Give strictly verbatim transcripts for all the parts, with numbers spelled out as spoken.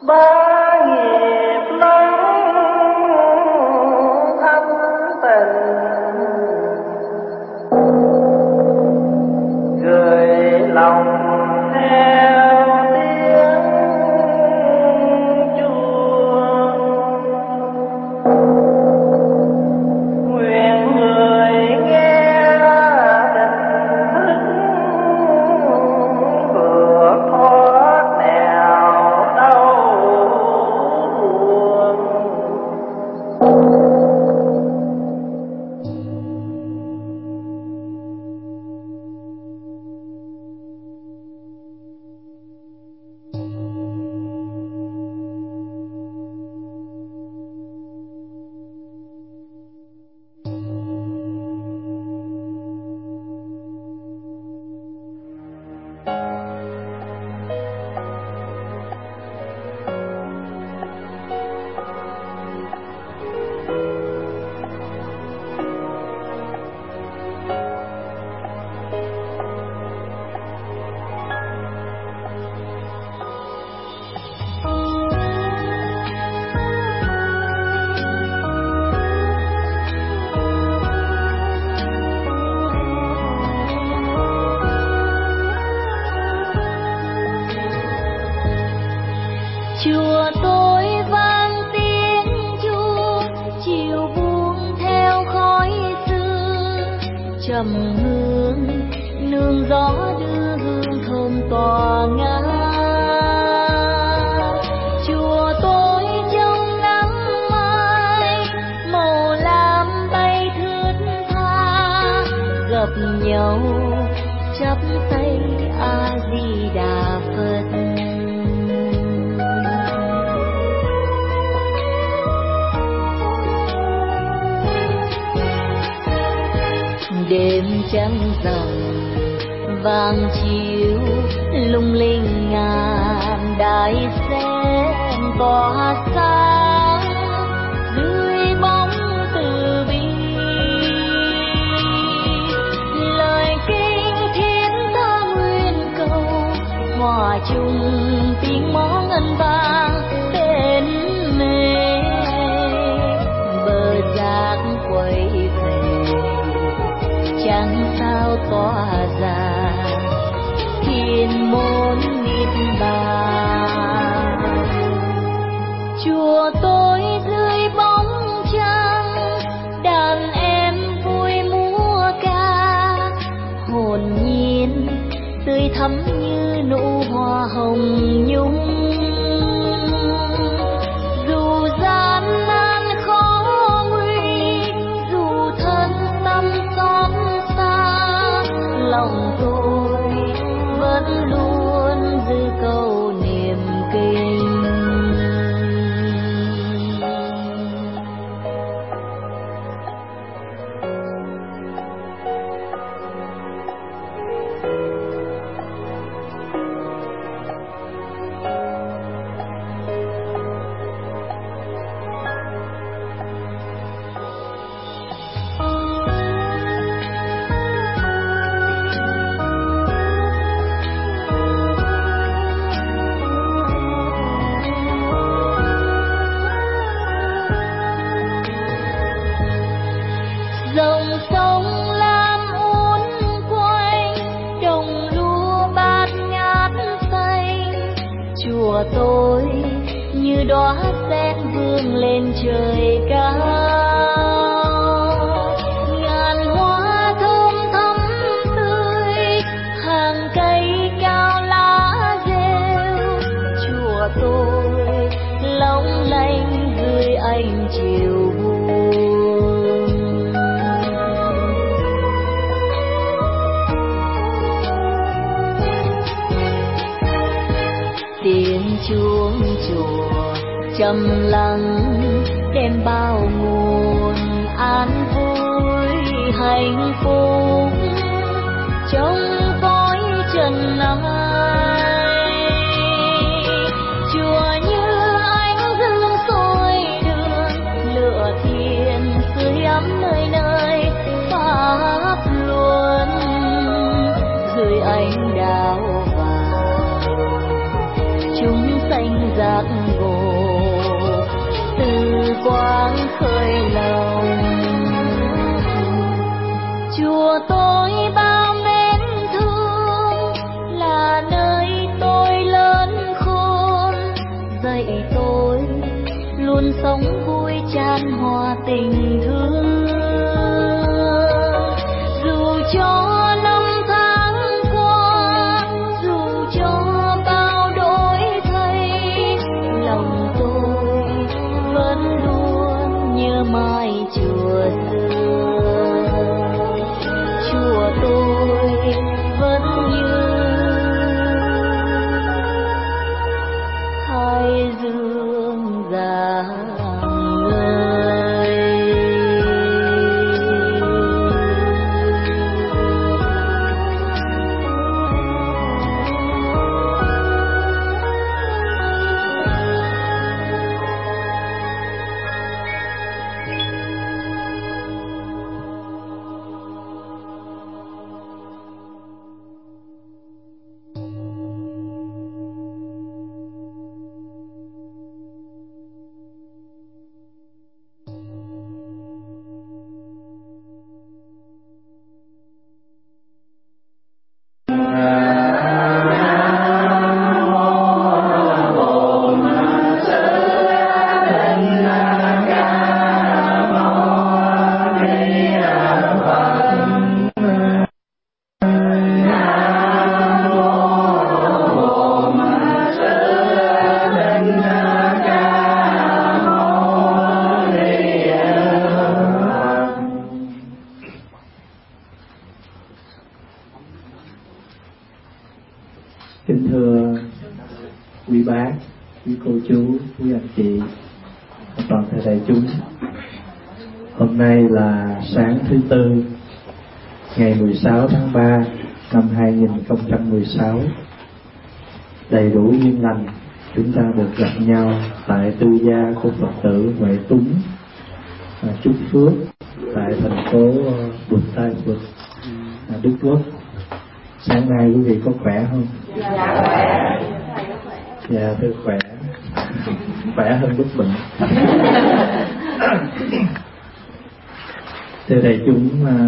ba nghiệp lắm thâm tình, gửi lòng theo tiếng chuông, nguyện người nghe định thức vượt thoát nẻo đau buồn. Chùa tôi vang tiếng chuông, chiều buông theo khói sương, trầm hương nương gió đưa hương thơm tỏa ngát. Chùa tôi trong nắng mai, màu lam bay thướt tha, gặp nhau chắp tay A Di Đà Phật. Đêm trăng rằm vàng chiếu lung linh ngàn đài sen tỏa sáng dưới bóng từ bi. Lời kinh thiên ta nguyên cầu hòa chung tiếng mõ ngân vang bên mê bờ giác quay về chẳng sao tỏa ra thiên môn niết bàn. Chùa tôi dưới bóng trăng, đàn em vui múa ca, hồn nhiên tươi thắm như nụ hoa hồng nhung. Dù gian nan khó nguy, dù thân tâm xót xa, lòng tôi vẫn luôn giữ câu niềm kinh. Dòng sông lam uốn quanh, đồng lúa bát ngát xanh. Chùa tôi như đóa sen vươn lên trời cao, ngàn hoa thơm thắm tươi, hàng cây cao lá rêu. Chùa tôi long lanh gửi anh chiều buồn. Tiếng chuông chùa trầm lắng đem bao nguồn an vui hạnh phúc trong cõi trần ai. Chùa như ánh dương soi đường, lửa thiên sưởi ấm nơi nơi pháp luân, gửi ánh đào vàng chúng xây anh giác ngộ từ quang khơi lòng. Chùa tôi bao mến thương là nơi tôi lớn khôn, dạy tôi luôn sống vui chan hòa tình thương. Dù cho năm tháng qua, dù cho bao đổi thay, lòng tôi vẫn luôn nhớ mãi chùa xưa. Chùa tôi vẫn như hai dương già. Kính thưa quý bác, quý cô chú, quý anh chị và toàn thể đại chúng, hôm nay là sáng thứ Tư, ngày mười sáu tháng ba năm hai nghìn không trăm mười sáu. Đầy đủ duyên lành, chúng ta được gặp nhau tại tư gia của Phật tử Huệ Túng, Chúc Phước tại thành phố Bụt Tai Phật, Đức Quốc. Sáng nay quý vị có khỏe không? Dạ khỏe. Dạ thưa khỏe. Khỏe hơn bất bệnh. Thưa đại chúng,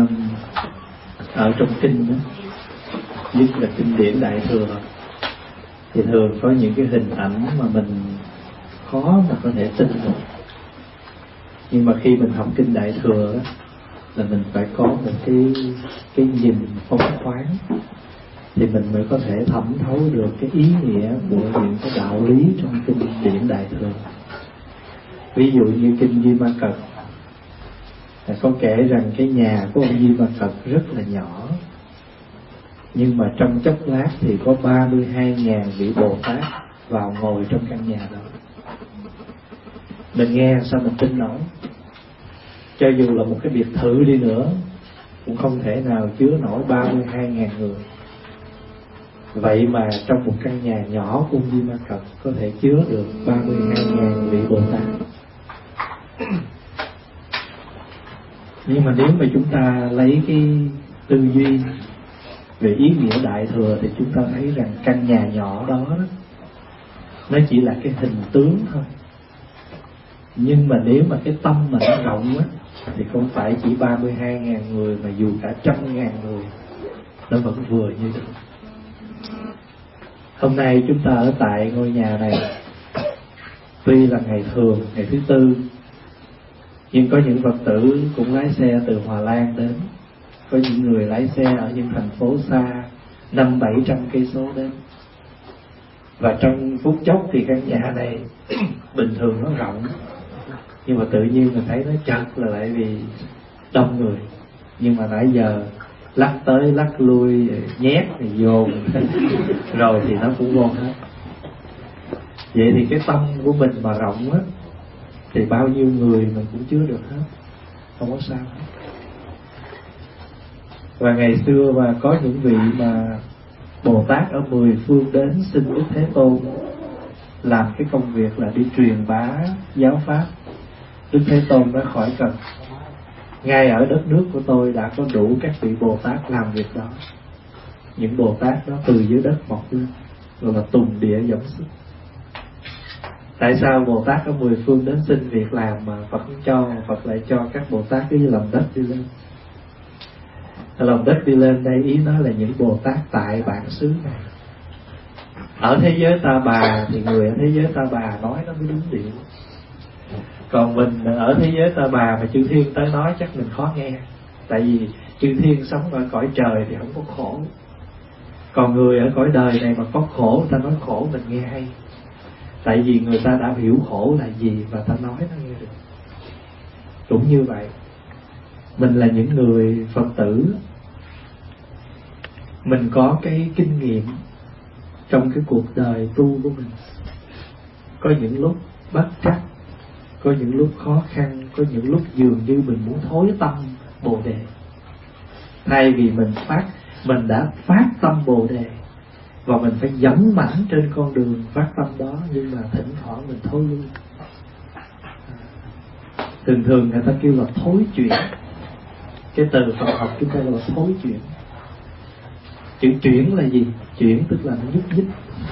ở trong kinh đó, nhất là kinh điển Đại Thừa, thì thường có những cái hình ảnh mà mình khó mà có thể tin được. Nhưng mà khi mình học kinh Đại Thừa đó, là mình phải có một cái cái nhìn phóng khoáng, thì mình mới có thể thẩm thấu được cái ý nghĩa của những cái đạo lý trong kinh điển Đại Thừa. Ví dụ như kinh Duy Ma Cật là có kể rằng cái nhà của ông Duy Ma Cật rất là nhỏ, nhưng mà trong chốc lát thì có ba mươi hai nghìn vị Bồ Tát vào ngồi trong căn nhà đó. Mình nghe sao mình tin nổi? Cho dù là một cái biệt thự đi nữa cũng không thể nào chứa nổi ba mươi hai nghìn người. Vậy mà trong một căn nhà nhỏ của Di Ma Cật có thể chứa được ba mươi hai nghìn vị Bồ Tát. Nhưng mà nếu mà chúng ta lấy cái tư duy về ý nghĩa Đại Thừa thì chúng ta thấy rằng căn nhà nhỏ đó, đó nó chỉ là cái hình tướng thôi. Nhưng mà nếu mà cái tâm mà nó rộng á, thì không phải chỉ ba mươi hai nghìn người, mà dù cả trăm ngàn người nó vẫn vừa như được. Hôm nay chúng ta ở tại ngôi nhà này, tuy là ngày thường, ngày thứ Tư, nhưng có những Phật tử cũng lái xe từ Hòa Lan đến, có những người lái xe ở những thành phố xa năm bảy trăm cây số đến. Và trong phút chốc thì căn nhà này bình thường nó rộng, nhưng mà tự nhiên mình thấy nó chật là lại vì đông người. Nhưng mà nãy giờ lắc tới lắc lui, nhét thì dồn rồi thì nó cũng vô hết. Vậy thì cái tâm của mình mà rộng á, thì bao nhiêu người mình cũng chứa được hết, không có sao hết. Và ngày xưa mà có những vị mà Bồ Tát ở mười phương đến xin Đức Thế Tôn làm cái công việc là đi truyền bá giáo pháp, Đức Thế Tôn đã khỏi cần. Ngay ở đất nước của tôi đã có đủ các vị Bồ Tát làm việc đó. Những Bồ Tát đó từ dưới đất mọc lên, rồi là tùng địa dẫn sức. Tại sao Bồ Tát ở mười phương đến xin việc làm mà Phật không cho, mà Phật lại cho các Bồ Tát cái lòng đất đi lên? Lòng đất đi lên đây ý nói là những Bồ Tát tại bản xứ này. Ở thế giới Ta Bà thì người ở thế giới Ta Bà nói nó mới đúng điệu. Còn mình ở thế giới Ta Bà mà chư thiên tới nói chắc mình khó nghe. Tại vì chư thiên sống ở cõi trời thì không có khổ. Còn người ở cõi đời này mà có khổ, người ta nói khổ mình nghe hay. Tại vì người ta đã hiểu khổ là gì và ta nói nó nghe được. Cũng như vậy, mình là những người Phật tử, mình có cái kinh nghiệm trong cái cuộc đời tu của mình. Có những lúc bất trắc, có những lúc khó khăn, có những lúc dường như mình muốn thối tâm Bồ Đề. Thay vì mình phát, mình đã phát tâm Bồ Đề và mình phải dũng mãnh trên con đường phát tâm đó, nhưng mà thỉnh thoảng mình thối lui. Thường thường người ta kêu là thối chuyển. Cái từ Phật học chúng ta là thối chuyển. Chữ chuyển là gì? Chuyển tức là nó nhúc nhích,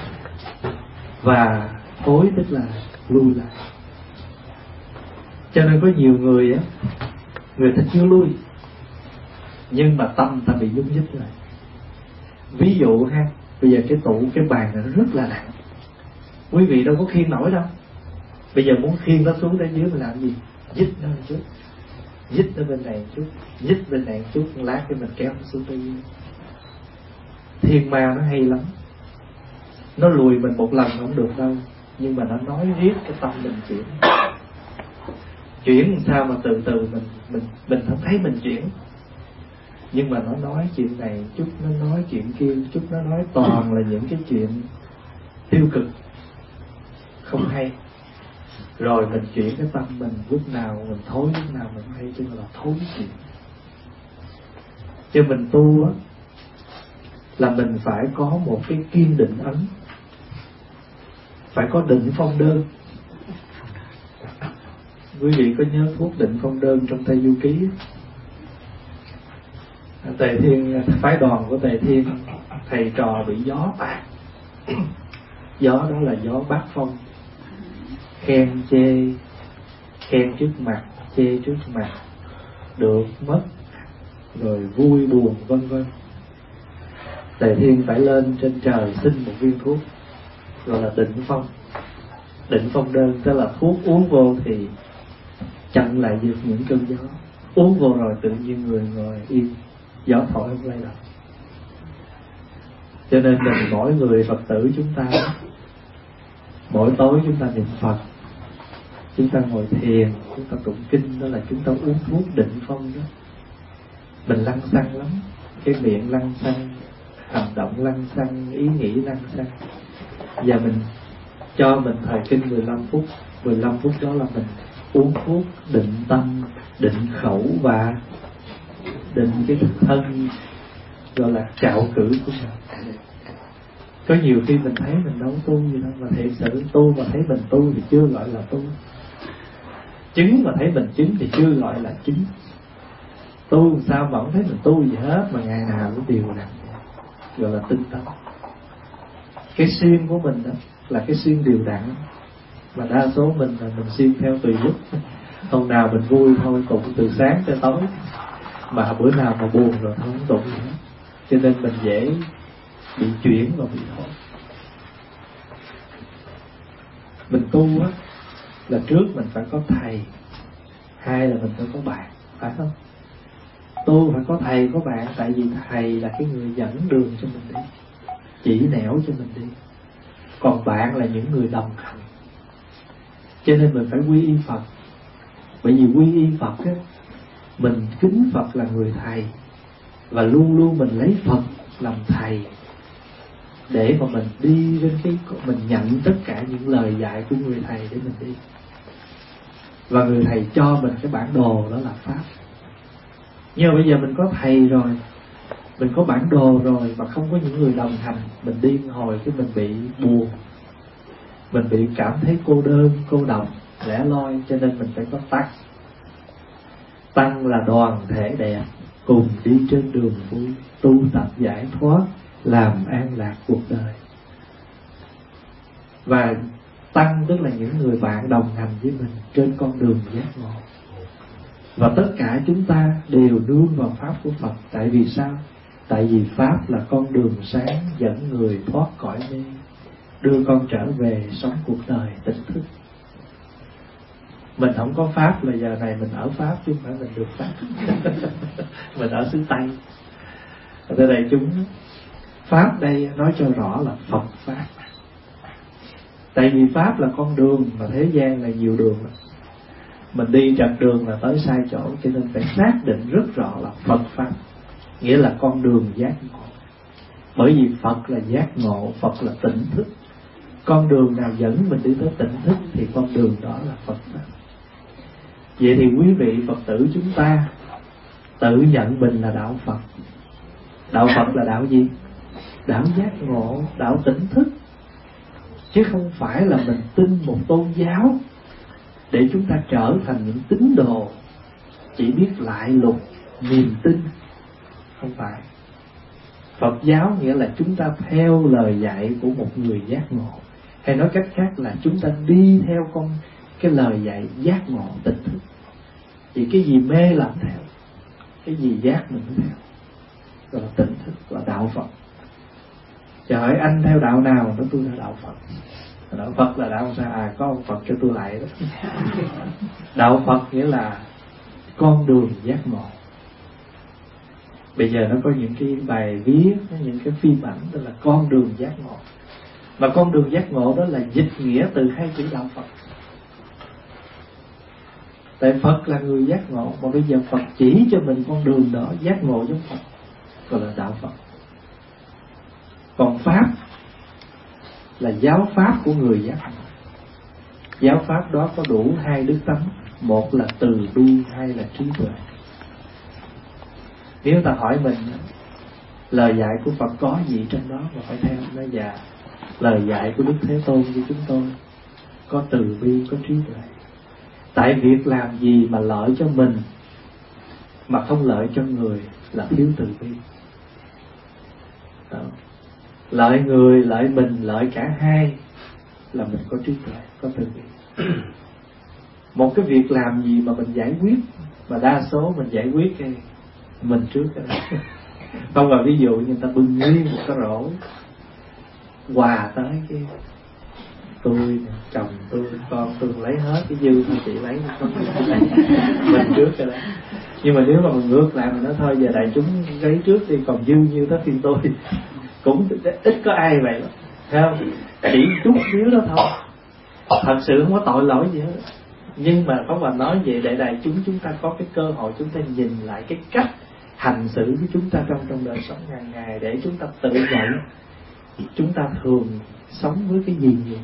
và thối tức là lui lại. Cho nên có nhiều người á, người ta chưa lui, nhưng mà tâm ta bị nhúc nhích lại. Ví dụ ha, bây giờ cái tủ, cái bàn này nó rất là nặng, quý vị đâu có khiêng nổi đâu. Bây giờ muốn khiêng nó xuống đến dưới mình làm gì? Dít nó một chút, dít nó bên này một chút, dít bên này một chút, một lát cái mình kéo nó xuống tới dưới. Thiên ma nó hay lắm, nó lùi mình một lần không được đâu, nhưng mà nó nói riết cái tâm mình chuyển. Chuyển làm sao mà từ từ mình mình mình không thấy mình chuyển, nhưng mà nó nói chuyện này chút, nó nói chuyện kia chút, nó nói toàn là những cái chuyện tiêu cực không hay. Rồi mình chuyển cái tâm mình, lúc nào mình thối, lúc nào mình hay, chứ là thối chuyện. Cho mình tu á là mình phải có một cái kiên định ấn, phải có định phong đơn. Quý vị có nhớ thuốc định phong đơn trong Tây Du Ký? Tề Thiên, phái đoàn của Tề Thiên, thầy trò bị gió tạt. Gió đó là gió bát phong, khen chê, khen trước mặt, chê trước mặt, được mất, rồi vui buồn vân vân. Tề Thiên phải lên trên trời xin một viên thuốc gọi là định phong. Định phong đơn tức là thuốc uống vô thì chặn lại được những cơn gió. Uống vô rồi tự nhiên người ngồi yên, gió thổi không lay động. Cho nên mình mỗi người Phật tử chúng ta, mỗi tối chúng ta niệm Phật, chúng ta ngồi thiền, chúng ta tụng kinh, đó là chúng ta uống thuốc định phong đó. Mình lăng xăng lắm, cái miệng lăng xăng, hành động lăng xăng, ý nghĩ lăng xăng. Và mình cho mình thời kinh mười lăm phút, mười lăm phút đó là mình uống thuốc định tâm, định khẩu và định cái thân, gọi là trạo cử của mình. Có nhiều khi mình thấy mình đâu tu gì đâu, mà thiệt sự tu mà thấy mình tu thì chưa gọi là tu. Chứng mà thấy mình chứng thì chưa gọi là chứng. Tu sao mà không thấy mình tu gì hết, mà ngày nào cũng đều đặn, gọi là tinh tấn. Cái xuyên của mình đó là cái xuyên đều đặn, mà đa số mình là mình xuyên theo tùy lúc. Hôm nào mình vui thôi tụng từ sáng tới tối, mà bữa nào mà buồn rồi không tụng gì hết. Cho nên mình dễ bị chuyển và bị thôi. Mình tu á là trước mình phải có thầy, hai là mình phải có bạn, phải không? Tu phải có thầy có bạn, tại vì thầy là cái người dẫn đường cho mình đi, chỉ nẻo cho mình đi. Còn bạn là những người đồng hành. Cho nên mình phải quy y Phật. Bởi vì quy y Phật á, mình kính Phật là người thầy, và luôn luôn mình lấy Phật làm thầy, để mà mình đi lên cái, mình nhận tất cả những lời dạy của người thầy để mình đi. Và người thầy cho mình cái bản đồ, đó là Pháp. Nhưng mà bây giờ mình có thầy rồi, mình có bản đồ rồi, mà không có những người đồng hành, mình đi hồi cái mình bị buồn, mình bị cảm thấy cô đơn, cô độc, lẻ loi. Cho nên mình phải có tăng. Tăng là đoàn thể đẹp, cùng đi trên đường vui, tu tập giải thoát, làm an lạc cuộc đời. Và Tăng tức là những người bạn đồng hành với mình trên con đường giác ngộ. Và tất cả chúng ta đều nương vào Pháp của Phật. Tại vì sao? Tại vì Pháp là con đường sáng dẫn người thoát cõi mê, đưa con trở về sống cuộc đời tỉnh thức. Mình không có Pháp là giờ này mình ở Pháp chứ không phải mình được Pháp. Mình ở xứ Tây. Ở đây chúng Pháp đây nói cho rõ là Phật Pháp. Tại vì Pháp là con đường, mà thế gian là nhiều đường. Mình đi trật đường là tới sai chỗ, cho nên phải xác định rất rõ là Phật Pháp, nghĩa là con đường giác ngộ. Bởi vì Phật là giác ngộ, Phật là tỉnh thức. Con đường nào dẫn mình đi tới tỉnh thức thì con đường đó là Phật Pháp. Vậy thì quý vị Phật tử chúng ta tự nhận mình là đạo Phật. Đạo Phật là đạo gì? Đạo giác ngộ, đạo tỉnh thức. Chứ không phải là mình tin một tôn giáo để chúng ta trở thành những tín đồ chỉ biết lại lục niềm tin. Không phải. Phật giáo nghĩa là chúng ta theo lời dạy của một người giác ngộ. Hay nói cách khác là chúng ta đi theo con cái lời dạy giác ngộ tỉnh thức. Vì cái gì mê làm theo, cái gì giác mình mới theo. Gọi là tỉnh thức, gọi là đạo Phật. Trời ơi, anh theo đạo nào? Nói tôi là đạo Phật. Đạo Phật là đạo sao? À, có ông Phật cho tôi lại đó. Đạo Phật nghĩa là con đường giác ngộ. Bây giờ nó có những cái bài viết, những cái phim ảnh đó là con đường giác ngộ. Và con đường giác ngộ đó là dịch nghĩa từ hai chữ đạo Phật. Tại Phật là người giác ngộ, mà bây giờ Phật chỉ cho mình con đường đó giác ngộ giống Phật, gọi là đạo Phật. Còn Pháp là giáo pháp của người giác ngộ. Giáo pháp đó có đủ hai đức tánh, một là từ bi, hai là trí tuệ. Nếu ta hỏi mình lời dạy của Phật có gì trong đó mà phải theo, nó dạ lời dạy của Đức Thế Tôn với chúng tôi có từ bi, có trí tuệ. Tại việc làm gì mà lợi cho mình mà không lợi cho người là thiếu từ bi. Đó. Lợi người, lợi mình, lợi cả hai là mình có trí tuệ, có từ bi. Một cái việc làm gì mà mình giải quyết, mà đa số mình giải quyết cái mình trước cái đó. Không, và ví dụ như người ta bưng nguyên một cái rổ quà tới cái tôi, chồng tôi, con tôi lấy hết, cái dư thôi chị lấy không mình trước cái đó. Nhưng mà nếu mà mình ngược lại mình nói thôi giờ đại chúng lấy trước đi, còn dư nhiêu tới phiên tôi, cũng ít có ai vậy đó, thấy không? Chỉ chút xíu đó thôi, thật sự không có tội lỗi gì hết. Nhưng mà có mà nói về để đại chúng chúng ta có cái cơ hội chúng ta nhìn lại cái cách hành xử của chúng ta trong trong đời sống hàng ngày, để chúng ta tự nhận chúng ta thường sống với cái gì nhiều.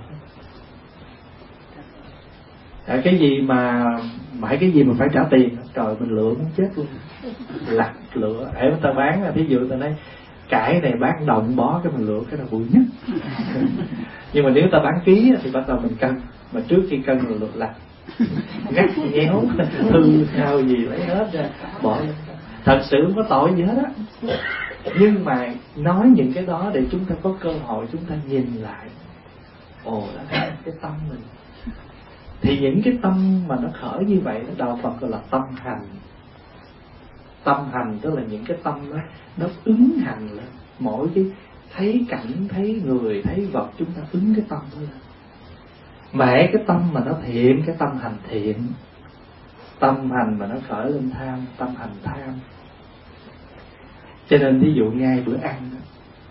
À, cái gì mà mãi cái gì mà phải trả tiền, trời mình lựa muốn chết luôn, lặt lựa. Để người ta bán là thí dụ người ta nói cải này bán đồng bó, cái mình lựa cái nào bụi nhất. Nhưng mà nếu ta bán ký thì bắt đầu mình cân, mà trước khi cân mình lựa lặt, ngắt nhéo hư sao gì lấy hết ra bỏ lên. Thật sự không có tội gì hết á, nhưng mà nói những cái đó để chúng ta có cơ hội chúng ta nhìn lại, ồ đó là cái tâm mình. Thì những cái tâm mà nó khởi như vậy, nó đạo Phật gọi là tâm hành. Tâm hành tức là những cái tâm đó nó ứng hành lên. Mỗi cái thấy cảnh, thấy người, thấy vật, chúng ta ứng cái tâm đó lên. Mẹ cái tâm mà nó thiện, cái tâm hành thiện. Tâm hành mà nó khởi lên tham, tâm hành tham. Cho nên ví dụ ngay bữa ăn đó,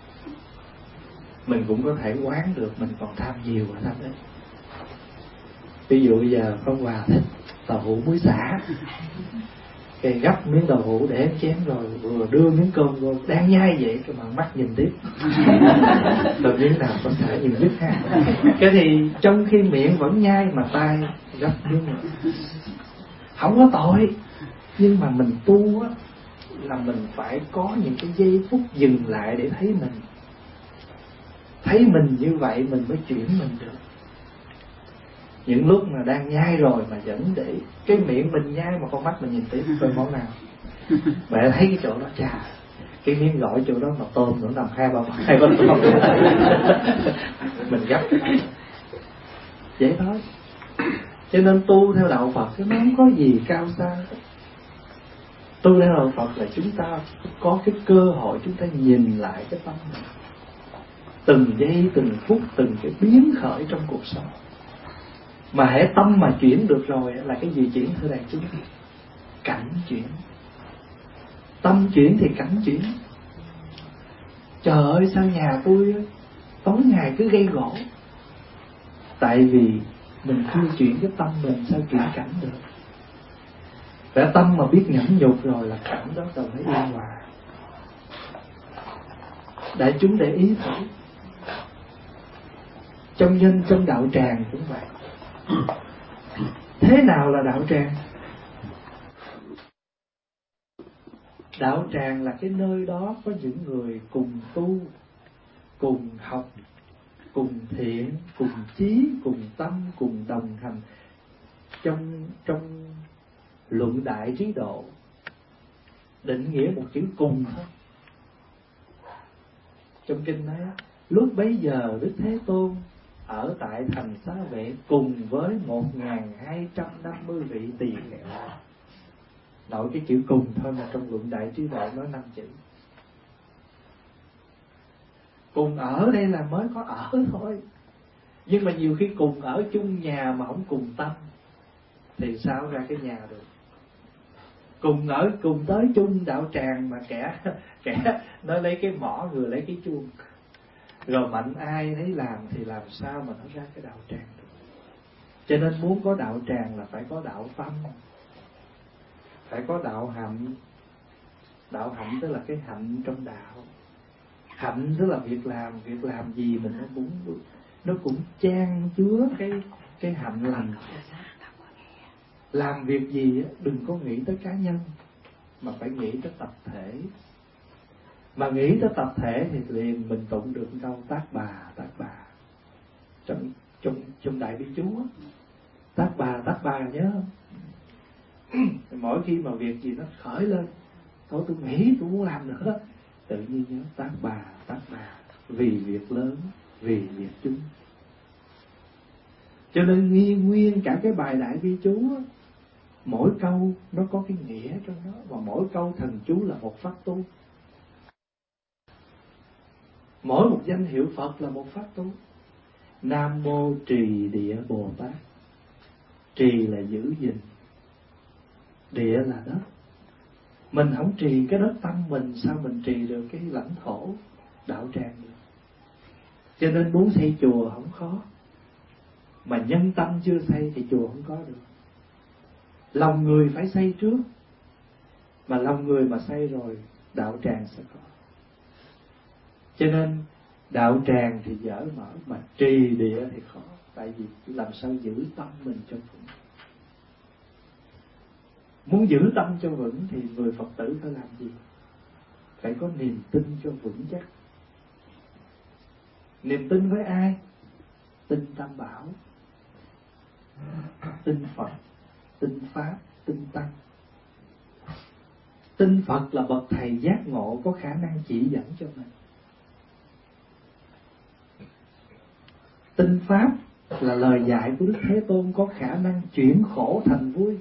mình cũng có thể quán được mình còn tham nhiều hay tham ít. Ví dụ bây giờ Pháp Hòa thích tàu hũ muối xả, cái gấp miếng tàu hũ để chén rồi vừa đưa miếng cơm vô, đang nhai vậy cái mà mắt nhìn tiếp rồi miếng nào có xả nhiều nhất ha. Cái thì trong khi miệng vẫn nhai mà tay gấp miếng rồi. Không có tội, nhưng mà mình tu á là mình phải có những cái giây phút dừng lại để thấy mình. Thấy mình như vậy mình mới chuyển mình được. Những lúc mà đang nhai rồi mà vẫn để cái miệng mình nhai mà con mắt mình nhìn tiếp coi món nào. Mẹ thấy cái chỗ đó chà, cái miếng gỏi chỗ đó mà tôm nó nằm hai ba hai ba tôm. Mình gấp. Vậy thôi. Cho nên tu theo đạo Phật nó không có gì cao xa. Tu theo đạo Phật là chúng ta có cái cơ hội chúng ta nhìn lại cái tâm mình, từng giây từng phút từng cái biến khởi trong cuộc sống. Mà hễ tâm mà chuyển được rồi là cái gì chuyển thưa đại chúng? Cảnh chuyển. Tâm chuyển thì cảnh chuyển. Trời ơi sao nhà tôi tối ngày cứ gây gỗ? Tại vì mình chưa chuyển cái tâm mình, sao chuyển cảnh được? Và tâm mà biết nhẫn nhục rồi là cảnh đó rồi mới yên hòa. Đại chúng để ý thử, trong nhân trong đạo tràng cũng vậy. Thế nào là đạo tràng? Đạo tràng là cái nơi đó có những người cùng tu, cùng học, cùng thiện, cùng chí, cùng tâm, cùng đồng hành trong trong luận đại trí độ. Định nghĩa một chữ cùng thôi. Trong kinh nói lúc bấy giờ Đức Thế Tôn ở tại thành Xá Vệ cùng với một nghìn hai trăm năm mươi vị tỳ kheo. Nội cái chữ cùng thôi mà trong luận đại trí độ nói năm chữ. Cùng ở đây là mới có ở thôi. Nhưng mà nhiều khi cùng ở chung nhà mà không cùng tâm thì sao ra cái nhà được? Cùng ở cùng tới chung đạo tràng mà kẻ kẻ nó lấy cái mỏ người lấy cái chuông, rồi mạnh ai thấy làm thì làm sao mà nó ra cái đạo tràng được? Cho nên muốn có đạo tràng là phải có đạo tâm, phải có đạo hạnh. Đạo hạnh tức là cái hạnh trong đạo. Hạnh tức là việc làm, việc làm gì mình nó cũng nó cũng chan chứa cái cái hạnh lành. Làm việc gì đừng có nghĩ tới cá nhân mà phải nghĩ tới tập thể. Mà nghĩ tới tập thể thì liền mình tụng được câu tác bà tác bà trong trong trong đại bi chú. Tác bà tác bà nhớ không? Mỗi khi mà việc gì nó khởi lên, thôi tôi nghĩ tôi muốn làm nữa, tự nhiên nhớ tác bà tác bà, vì việc lớn, vì việc chung. Cho nên nguyên nguyên cả cái bài đại bi chú, mỗi câu nó có cái nghĩa trong đó, và mỗi câu thần chú là một pháp tu. Mỗi một danh hiệu Phật là một pháp tu. Nam mô trì địa Bồ Tát. Trì là giữ gìn, địa là đất. Mình không trì cái đất tâm mình, sao mình trì được cái lãnh thổ đạo tràng được? Cho nên muốn xây chùa không khó, mà nhân tâm chưa xây thì chùa không có được. Lòng người phải xây trước, mà lòng người mà xây rồi đạo tràng sẽ có. Cho nên đạo tràng thì dở mở, mà trì địa thì khó. Tại vì làm sao giữ tâm mình cho vững. Muốn giữ tâm cho vững thì người Phật tử phải làm gì? Phải có niềm tin cho vững chắc. Niềm tin với ai? Tin Tam Bảo, tin Phật, tin Pháp, tin Tăng. Tin Phật là bậc thầy giác ngộ có khả năng chỉ dẫn cho mình. Tin Pháp là lời dạy của Đức Thế Tôn có khả năng chuyển khổ thành vui.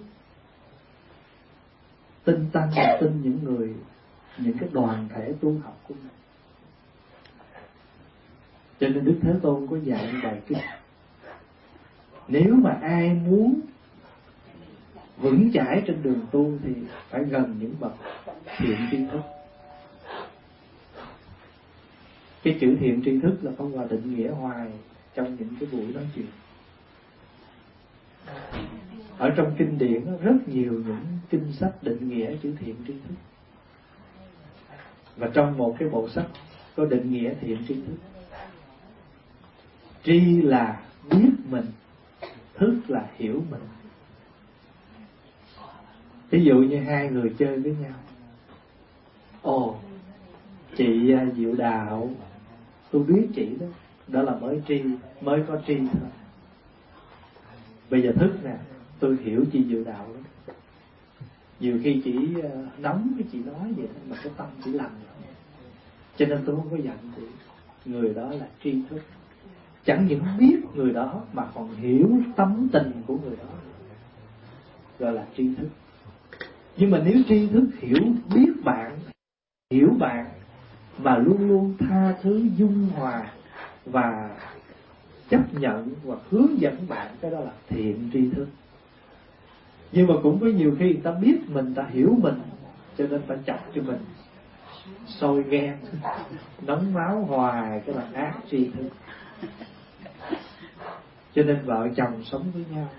Tin Tăng là tin những người, những cái đoàn thể tu học của mình. Cho nên Đức Thế Tôn có dạy bài kinh: nếu mà ai muốn vững chãi trên đường tu thì phải gần những bậc thiện tri thức. Cái chữ thiện tri thức là không vào định nghĩa hoài trong những cái buổi nói chuyện. Ở trong kinh điển rất nhiều những kinh sách định nghĩa chữ thiện tri thức. Và trong một cái bộ sách có định nghĩa thiện tri thức. Tri là biết mình, thức là hiểu mình. Ví dụ như hai người chơi với nhau. Ồ, chị Diệu Đạo, tôi biết chị đó, đó là mới tri, mới có tri thôi. Bây giờ thức nè, tôi hiểu chị Diệu Đạo đó. Nhiều khi chỉ nóng cái chị nói vậy thôi mà cái tâm chỉ lành rồi. Cho nên tôi không có giận chị. Người đó là tri thức. chẳng những biết người đó mà còn hiểu tâm tình của người đó, gọi là tri thức. Nhưng mà nếu tri thức hiểu biết bạn, hiểu bạn và luôn luôn tha thứ, dung hòa và chấp nhận và hướng dẫn bạn, cái đó là thiện tri thức. Nhưng mà cũng có nhiều khi người ta biết mình, ta hiểu mình, cho nên ta chọc cho mình, sôi ghen, nóng máu hoài, cái là ác tri thức. Cho nên vợ chồng sống với nhau,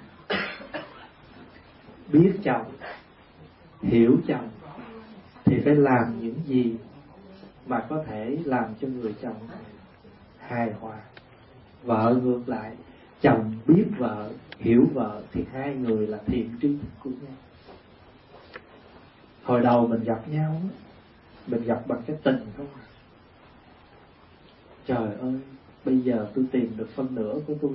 biết chồng, hiểu chồng, thì phải làm những gì mà có thể làm cho người chồng hài hòa. Vợ ngược lại, chồng biết vợ, hiểu vợ, thì hai người là thiện tri thức của nhau. Hồi đầu mình gặp nhau, mình gặp bằng cái tình không. Trời ơi, bây giờ tôi tìm được phân nửa của tôi.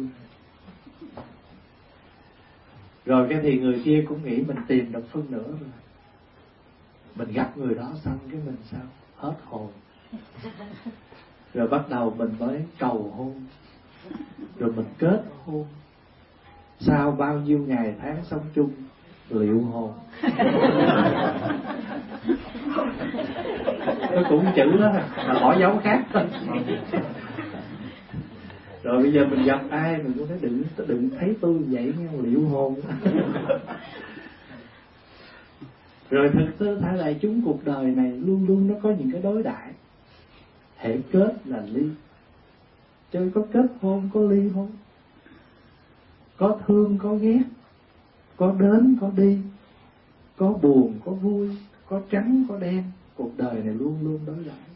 Rồi cái thì người kia cũng nghĩ mình tìm được phân nửa rồi. Mình gặp người đó xong cái mình sao? Hết hồn. Rồi bắt đầu mình mới cầu hôn, rồi mình kết hôn. Sau bao nhiêu ngày tháng sống chung, liệu hồn. Nó cũng chữ đó mà bỏ dấu khác thôi. Rồi bây giờ mình gặp ai mình cũng nói đừng đừng thấy tôi vậy nghe, liệu hồn. Rồi thực sự thả lại chúng, cuộc đời này luôn luôn nó có những cái đối đãi. Hễ kết là ly, chứ có kết hôn có ly hôn, có thương có ghét, có đến có đi, có buồn có vui, có trắng có đen. Cuộc đời này luôn luôn đối đãi.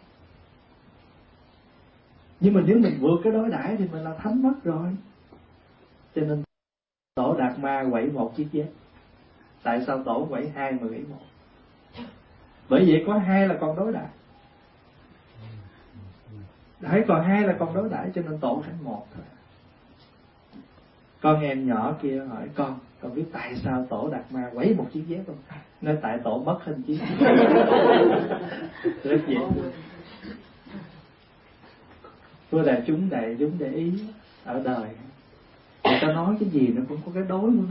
Nhưng mà nếu mình vượt cái đối đãi thì mình là thánh mất rồi. Cho nên Tổ Đạt Ma quẩy một chiếc dép. Tại sao Tổ quẩy hai mà quẩy một? Bởi vậy có hai là còn đối đãi. Đấy, còn hai là còn đối đãi, cho nên Tổ thành một thôi. Con em nhỏ kia hỏi con, con biết tại sao Tổ Đạt Ma quẩy một chiếc dép không? Nói tại Tổ mất hình chiếc. Rất dễ thương. Tôi đại chúng đại chúng để ý ở đời, người ta nói cái gì nó cũng có cái đối của nó.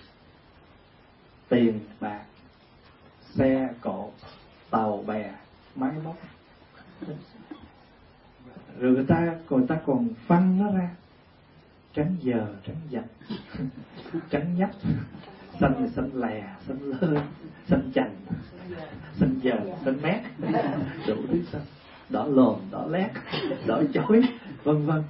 Tiền bạc, xe cộ, tàu bè, máy móc. Rồi người ta người ta còn phân nó ra: tránh giờ, tránh dạch, tránh nhấp, xanh thì xanh lè, xanh lơ, xanh chành, xanh giờ, xanh mét, đủ thứ xanh, đỏ lồm, đỏ lét, đỏ chói, vân vân.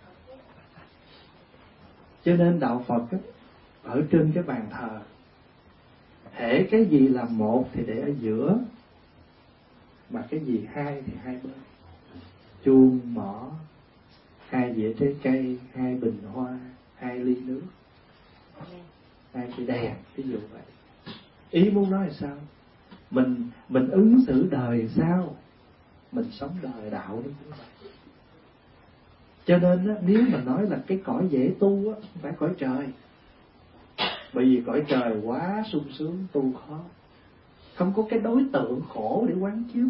Cho nên đạo Phật á, ở trên cái bàn thờ, hễ cái gì là một thì để ở giữa, mà cái gì hai thì hai bên. Chuông mỏ, hai dĩa trái cây, hai bình hoa, hai ly nước, hai cái đèn, ví dụ vậy. Ý muốn nói là sao? Mình mình ứng xử đời sao, mình sống đời đạo nó cũng vậy. Cho nên á, nếu mình nói là cái cõi dễ tu á, không phải cõi trời. Bởi vì cõi trời quá sung sướng, tu khó. Không có cái đối tượng khổ để quán chiếu.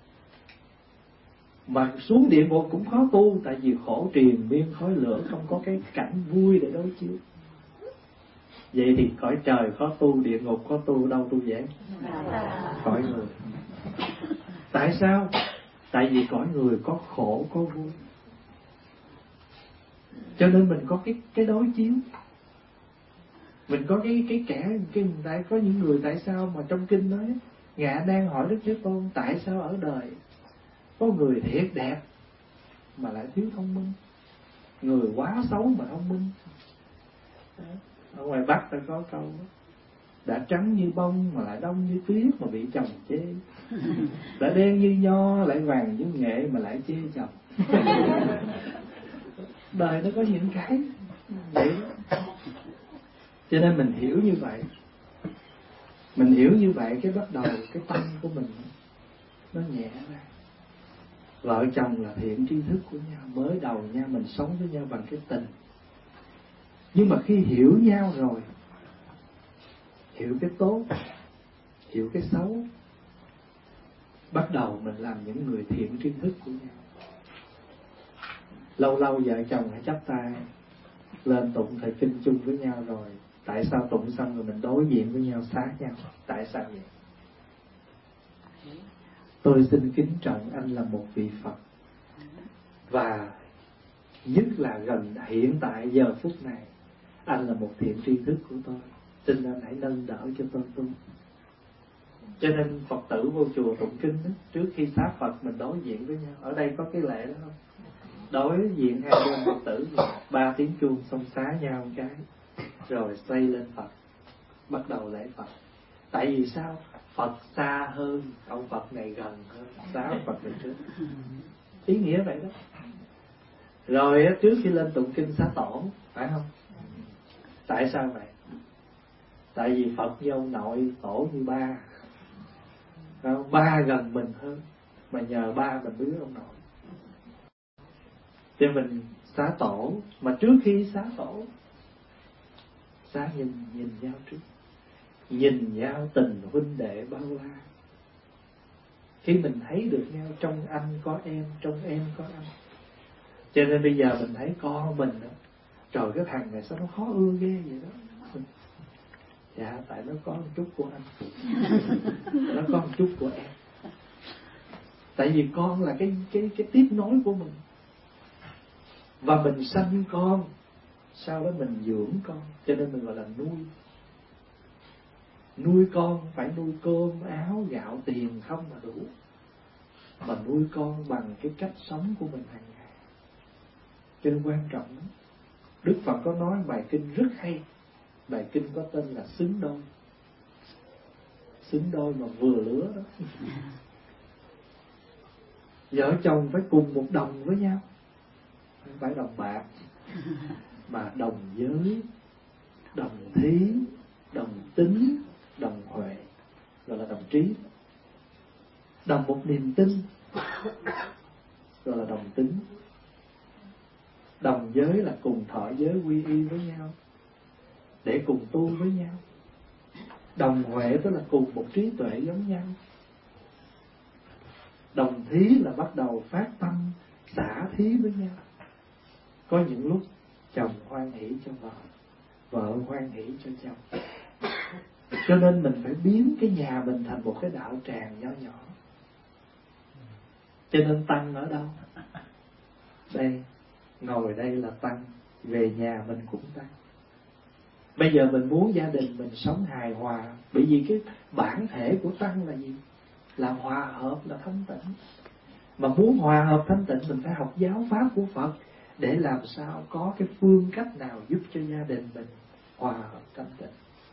Mà xuống địa ngục cũng khó tu, tại vì khổ triền miên khói lửa, không có cái cảnh vui để đối chiếu. Vậy thì cõi trời khó tu, địa ngục khó tu, đâu tu dễ? Cõi người. Tại sao? Tại vì cõi người có khổ có vui. Cho nên mình có cái cái đối chiếu. Mình có cái cái kẻ cái tại có những người tại sao mà trong kinh nói Ngài A Nan hỏi Đức Thế Tôn tại sao ở đời có người thiệt đẹp mà lại thiếu thông minh, người quá xấu mà thông minh. Ở ngoài Bắc ta có câu đó, đã trắng như bông mà lại đông như tuyết mà bị chồng chê, đã đen như nho lại vàng như nghệ mà lại chê chồng. Đời nó có những cái vậy đó. Cho nên mình hiểu như vậy, mình hiểu như vậy cái bắt đầu cái tâm của mình nó nhẹ ra. Vợ chồng là thiện tri thức của nhau, mới đầu nha, mình sống với nhau bằng cái tình. Nhưng mà khi hiểu nhau rồi, hiểu cái tốt, hiểu cái xấu, bắt đầu mình làm những người thiện tri thức của nhau. Lâu lâu vợ chồng hãy chắp tay lên tụng thời kinh chung với nhau, rồi tại sao tụng xong rồi mình đối diện với nhau sát nhau? Tại sao vậy? Tôi xin kính trọng anh là một vị Phật, và nhất là gần hiện tại giờ phút này anh là một thiện tri thức của tôi, xin anh hãy nâng đỡ cho tôi tu. Cho nên Phật tử vô chùa tụng kinh đó, trước khi xá Phật mình đối diện với nhau. Ở đây có cái lễ đó không? Đối diện hai bên Phật tử, ba tiếng chuông xong xá nhau một cái, rồi xoay lên Phật, bắt đầu lễ Phật. Tại vì sao? Phật xa hơn, ông Phật này gần hơn, xá ông Phật này trước. Ý nghĩa vậy đó. Rồi trước khi lên tụng kinh xá tổ, phải không? Tại sao vậy? Tại vì Phật với ông nội tổ như ba, không? Ba gần mình hơn, mà nhờ ba mình mới biết ông nội. Cho mình xá tổ, mà trước khi xá tổ, xá nhìn nhìn nhau trước, nhìn nhau tình huynh đệ bao la. Khi mình thấy được nhau, trong anh có em, trong em có anh. Cho nên bây giờ mình thấy con mình đó, trời, cái thằng này sao nó khó ưa ghê vậy đó. Dạ, tại nó có một chút của anh, nó có một chút của em. Tại vì con là cái cái cái tiếp nối của mình, và mình sanh con, sau đó mình dưỡng con, cho nên mình gọi là nuôi. Nuôi con phải nuôi cơm áo gạo tiền không mà đủ, mà nuôi con bằng cái cách sống của mình hàng ngày. Cho nên quan trọng lắm. Đức Phật có nói bài kinh rất hay. Bài kinh có tên là xứng đôi. Xứng đôi mà vừa lứa đó. Vợ chồng phải cùng một đồng với nhau, không phải đồng bạc, mà đồng giới, đồng thí, đồng tính, đồng huệ, gọi là đồng trí. Đồng một niềm tin, gọi là đồng tính. Đồng giới là cùng thọ giới quy y với nhau, để cùng tu với nhau. Đồng huệ tức là cùng một trí tuệ giống nhau. Đồng thí là bắt đầu phát tâm xả thí với nhau. Có những lúc chồng hoan hỷ cho vợ, vợ hoan hỷ cho chồng. Cho nên mình phải biến cái nhà mình thành một cái đạo tràng nhỏ nhỏ. Cho nên tăng ở đâu? Đây, ngồi đây là tăng, về nhà mình cũng tăng. Bây giờ mình muốn gia đình mình sống hài hòa, bởi vì cái bản thể của tăng là gì? Là hòa hợp, là thanh tịnh. Mà muốn hòa hợp thanh tịnh, mình phải học giáo pháp của Phật, để làm sao có cái phương cách nào giúp cho gia đình mình hòa hợp thanh tịnh.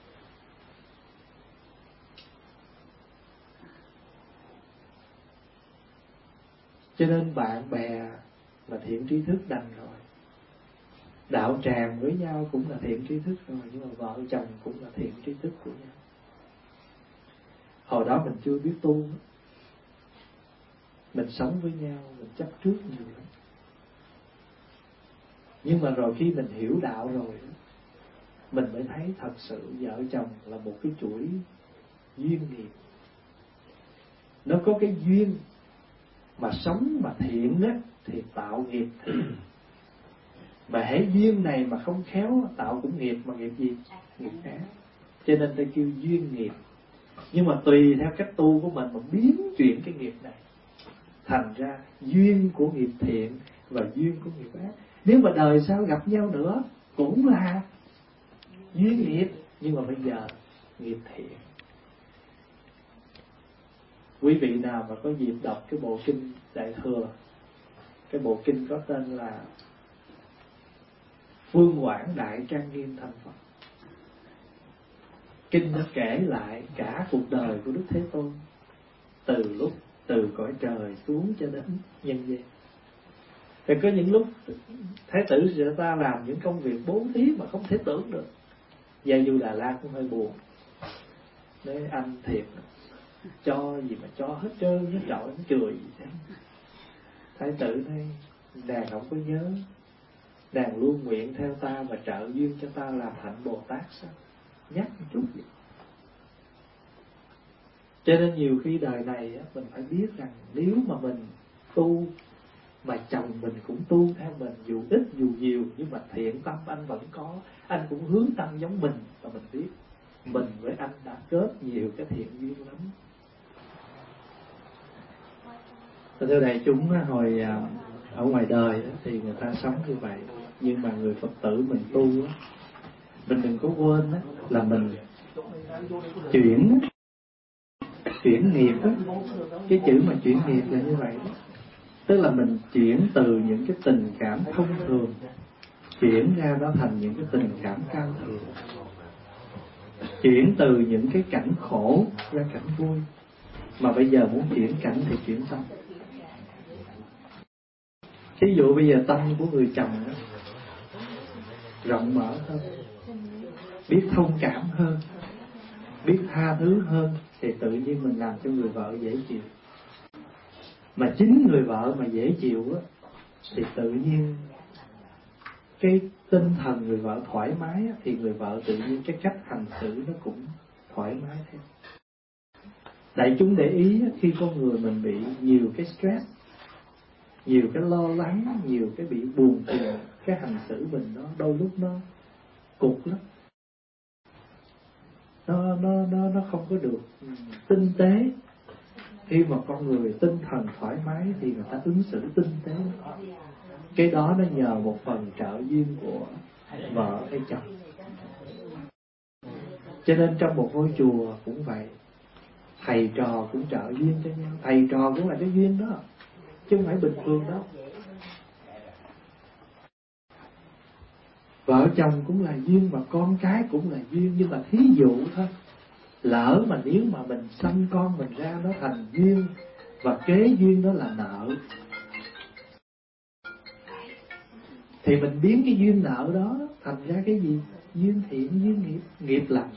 Cho nên bạn bè là thiện tri thức đành rồi, đạo tràng với nhau cũng là thiện tri thức rồi, nhưng mà vợ chồng cũng là thiện tri thức của nhau. Hồi đó mình chưa biết tu, mình sống với nhau, mình chấp trước nhiều lắm. Nhưng mà rồi khi mình hiểu đạo rồi, mình mới thấy thật sự vợ chồng là một cái chuỗi duyên nghiệp. Nó có cái duyên mà sống mà thiện á, thì tạo nghiệp thiện. Mà hễ duyên này mà không khéo, tạo cũng nghiệp, mà nghiệp gì? Nghiệp ác. Cho nên ta kêu duyên nghiệp. Nhưng mà tùy theo cách tu của mình mà biến chuyển cái nghiệp này, thành ra duyên của nghiệp thiện và duyên của nghiệp ác. Nếu mà đời sau gặp nhau nữa cũng là duyên nghiệp, nhưng mà bây giờ nghiệp thiện. Quý vị nào mà có dịp đọc cái bộ kinh Đại Thừa, cái bộ kinh có tên là Phương Quảng Đại Trang Nghiêm Thành Phật. Kinh nó kể lại cả cuộc đời của Đức Thế Tôn, từ lúc từ cõi trời xuống cho đến nhân gian. Thì có những lúc Thái tử người ta làm những công việc bố thí mà không thể tưởng được. Gia Du Đà La cũng hơi buồn. Đấy, anh thiệt, cho gì mà cho hết trơn hết trọi, nó cười gì thế. Thái tử thấy nàng không có nhớ, nàng luôn nguyện theo ta và trợ duyên cho ta làm hạnh Bồ Tát sao? Nhắc một chút vậy. Cho nên nhiều khi đời này mình phải biết rằng nếu mà mình tu mà chồng mình cũng tu theo mình, dù ít dù nhiều, nhưng mà thiện tâm anh vẫn có, anh cũng hướng tâm giống mình, và mình biết mình với anh đã kết nhiều cái thiện duyên lắm. Thưa đại chúng, hồi ở ngoài đời thì người ta sống như vậy, nhưng mà người Phật tử mình tu, mình đừng có quên là mình chuyển chuyển nghiệp đó. Cái chữ mà chuyển nghiệp là như vậy đó. Tức là mình chuyển từ những cái tình cảm thông thường, chuyển ra nó thành những cái tình cảm cao thượng, chuyển từ những cái cảnh khổ ra cảnh vui. Mà bây giờ muốn chuyển cảnh thì chuyển tâm. Ví dụ bây giờ tâm của người chồng đó rộng mở hơn, biết thông cảm hơn, biết tha thứ hơn, thì tự nhiên mình làm cho người vợ dễ chịu. Mà chính người vợ mà dễ chịu á, thì tự nhiên cái tinh thần người vợ thoải mái á, thì người vợ tự nhiên cái cách hành xử nó cũng thoải mái theo. Đại chúng để ý á, khi con người mình bị nhiều cái stress, nhiều cái lo lắng, nhiều cái bị buồn phiền, cái hành xử mình nó đôi lúc nó cục lắm, nó nó nó nó không có được tinh tế. Khi mà con người tinh thần thoải mái thì người ta ứng xử tinh tế. Cái đó nó nhờ một phần trợ duyên của vợ hay chồng. Cho nên trong một ngôi chùa cũng vậy, thầy trò cũng trợ duyên cho nhau. Thầy trò cũng là cái duyên đó, chứ không phải bình thường đó. Vợ chồng cũng là duyên, mà con cái cũng là duyên. Nhưng mà thí dụ thôi, lỡ mà nếu mà mình sanh con mình ra nó thành duyên, và kế duyên đó là nợ, thì mình biến cái duyên nợ đó thành ra cái gì? Duyên thiện, duyên nghiệp, nghiệp lành.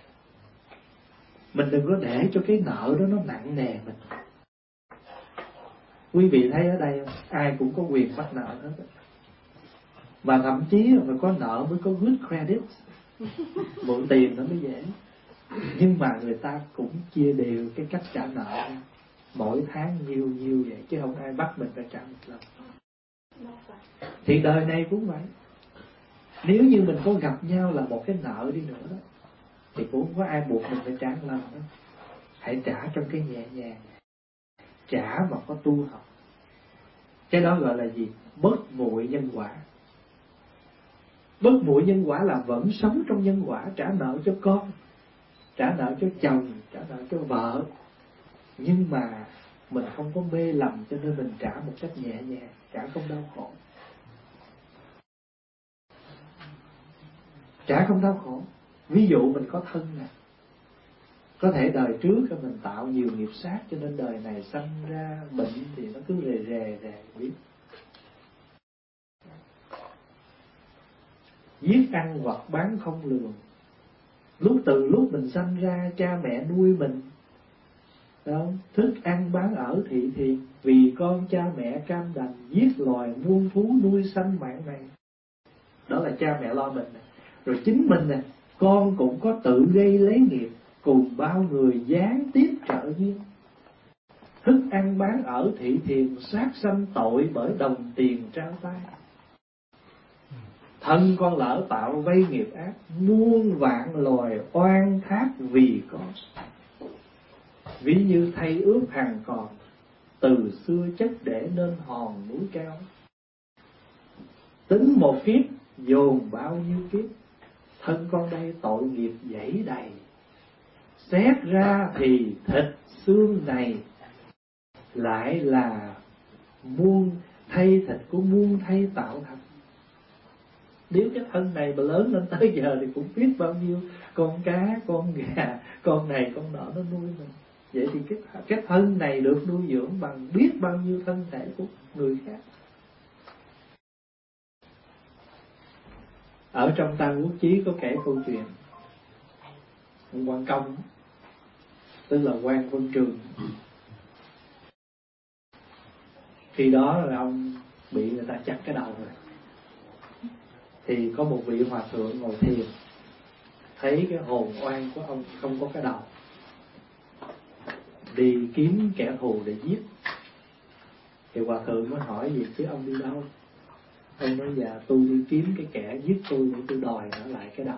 Mình đừng có để cho cái nợ đó nó nặng nề mình. Quý vị thấy ở đây ai cũng có quyền mắc nợ hết, mà thậm chí là phải có nợ mới có good credit, mượn tiền nó mới dễ. Nhưng mà người ta cũng chia đều cái cách trả nợ, mỗi tháng nhiêu nhiêu vậy, chứ không ai bắt mình phải trả một lần. Thì đời này cũng vậy. Nếu như mình có gặp nhau là một cái nợ đi nữa đó, thì cũng không có ai buộc mình phải trả một lần đó. Hãy trả trong cái nhẹ nhàng, trả mà có tu học. Cái đó gọi là gì? Bất muội nhân quả. Bất muội nhân quả là vẫn sống trong nhân quả, trả nợ cho con, trả nợ cho chồng, trả nợ cho vợ. Nhưng mà mình không có mê lầm, cho nên mình trả một cách nhẹ nhàng, trả không đau khổ. Trả không đau khổ. Ví dụ mình có thân nè, có thể đời trước mình tạo nhiều nghiệp sát, cho nên đời này sanh ra bệnh thì nó cứ rề rề rề biết. Giết ăn hoặc bán không lường. Lúc từ lúc mình sanh ra, cha mẹ nuôi mình, không? Thức ăn bán ở thị thiền, vì con cha mẹ cam đành giết loài muôn thú nuôi sanh mạng này. Đó là cha mẹ lo mình này. Rồi chính mình nè, con cũng có tự gây lấy nghiệp, cùng bao người gián tiếp trợ duyên. Thức ăn bán ở thị thiền, sát sanh tội bởi đồng tiền trao tay. Thân con lỡ tạo vây nghiệp ác, muôn vạn loài oan thác vì con. Ví như thay ướp hàng còn, từ xưa chất để nên hòn núi cao. Tính một kiếp dồn bao nhiêu kiếp, thân con đây tội nghiệp dẫy đầy. Xét ra thì thịt xương này, lại là muôn thay thịt của muôn thay tạo thành. Nếu cái thân này mà lớn lên tới giờ thì cũng biết bao nhiêu con cá, con gà, con này con nọ nó nuôi mình. Vậy thì cái, cái thân này được nuôi dưỡng bằng biết bao nhiêu thân thể của người khác. Ở trong Tam Quốc Chí có kể câu chuyện ông Quan Công, tức là Quan Vân Trường. Khi đó là ông bị người ta chặt cái đầu rồi, thì có một vị hòa thượng ngồi thiền, thấy cái hồn oan của ông không có cái đầu, đi kiếm kẻ thù để giết. Thì hòa thượng mới hỏi gì chứ ông đi đâu? Ông nói dạ tôi đi kiếm cái kẻ giết tôi để tôi đòi nó lại cái đầu.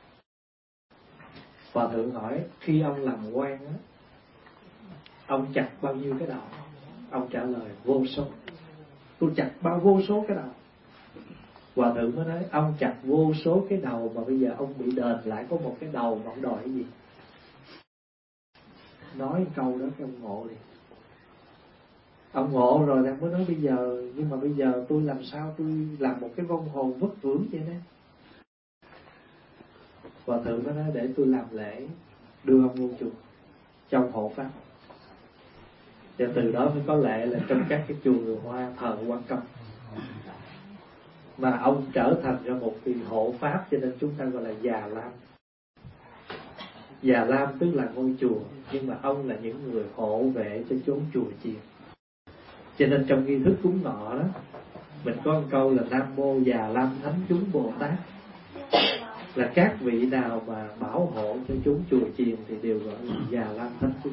Hòa thượng hỏi khi ông làm quan á, ông chặt bao nhiêu cái đầu? Ông trả lời vô số. Tôi chặt bao vô số cái đầu. Hòa thượng mới nói ông chặt vô số cái đầu mà bây giờ ông bị đền lại có một cái đầu mà ông đòi cái gì? Nói câu đó cái ông ngộ liền. Ông ngộ rồi ông mới nói bây giờ, nhưng mà bây giờ tôi làm sao tôi làm một cái vong hồn vất vưởng vậy đó. Hòa thượng mới nói để tôi làm lễ đưa ông vô chùa trong hộ pháp. Và từ đó mới có lệ là trong các cái chùa người Hoa thờ Quan Công. Mà ông trở thành ra một vị hộ pháp, cho nên chúng ta gọi là Già Lam. Già Lam tức là ngôi chùa, nhưng mà ông là những người hộ vệ cho chốn chùa chiền. Cho nên trong nghi thức cúng ngọ đó, mình có một câu là Nam Mô Già Lam Thánh Chúng Bồ Tát, là các vị nào mà bảo hộ cho chúng chùa chiền thì đều gọi là Già Lam Thánh Chúng.